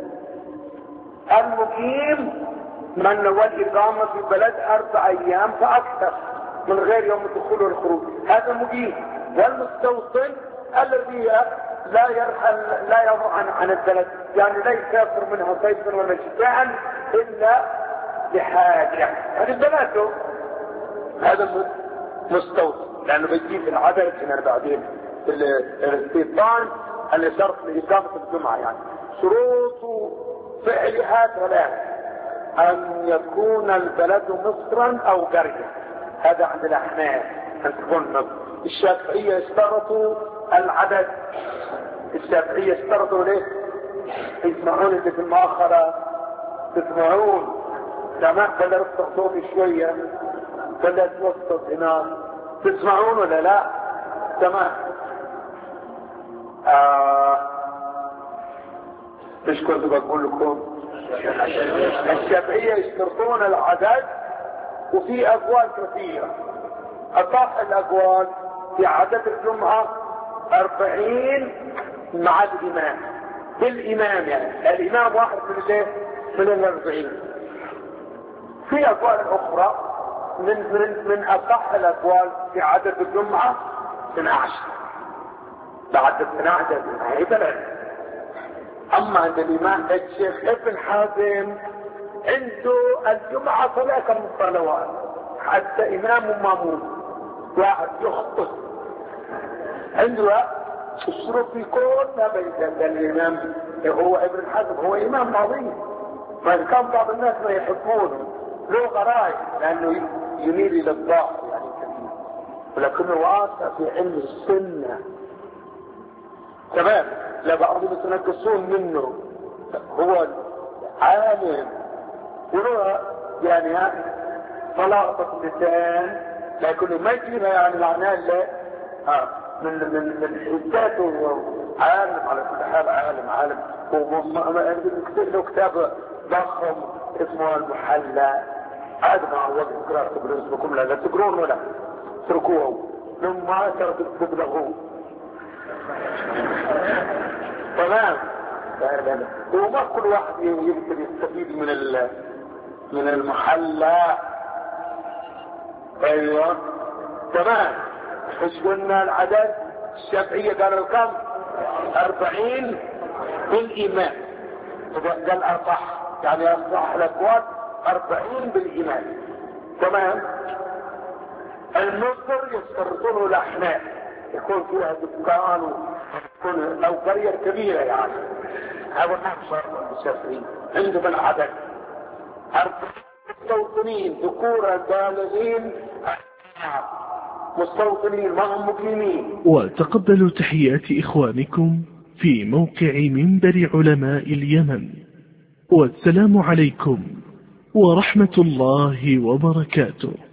S4: المقيم من نوى الاقامة في بلد 4 ايام فاكثر من غير يوم الدخول والخروج، هذا مقيم. والمستوطن الذي لا يرحل لا يضع عن البلد، يعني لا يسافر منها صيفا ولا شتاء الا لحاجة، هذه بلده، هذا مستوطن. لانه بيجي في العدد هنا بعدين الاستيطان اللي شرط لإقامة الجمعة. يعني شروط فعلها 3: أن يكون البلد مصرا أو قرية، هذا عند الأحناف أن تكون مصر. الشافعية اشترطوا العدد. الشافعية اشترطوا ليه؟ يسمعون اللي في المؤخرة، تسمعون سماع ولا رفض صوتي شوية ولا توسط هناك، تسمعون ولا لا؟ تمام. مش كنت بقول لكم الشافعية يشترطون العدد، وفي اقوال كثيرة. اصح الاقوال في عدد الجمعة 40 مع الامام، بالامام يعني الامام واحد من 40. في اقوال اخرى من اصح الاقوال في عدد الجمعة 12. بعد 12 هي بلد. اما عند الامام الشيخ ابن حازم عنده الجمعة 3 صلوات، حتى امام ومامون واحد يخطط عنده الشروط في كل بيت. الامام هو ابن حزم هو امام عظيم، ما كان بعض الناس ما يحبونه، له غرائب لانه يميل الى الضعف يعني كثير، ولكنه واسع في علم السنه. تمام. لا بعضهم يتنقصون منه، هو عالم وله يعني طلاقة اللسان، لكنه ما يجيبها يعني معناه من حداته. عالم على كل حال، عالم. له كتاب ضخم اسمه المحلى، هذا ما هو قراءة تقرون لا تقرون ولا تركوه لما تبلغوه. تمام. وما كل واحد يمكن يستفيد من المحلى. ايوه تمام. ايش قلنا العدد؟ الشافعية قالوا كم؟ 40 بالإمام. قال أصح، يعني أصح الأقوال 40 بالإمام. تمام. المصدر يشترطونه الأحناف يكون فيها دكان ويكون أو قرية كبيرة يعني. هذا ما شرط المسافرين عنده من عدد مستوطنين ذكورا بالغين مستوطنين ما هم مقيمين.
S1: وتقبلوا تحيات إخوانكم في موقع منبر علماء اليمن، والسلام عليكم ورحمة الله وبركاته.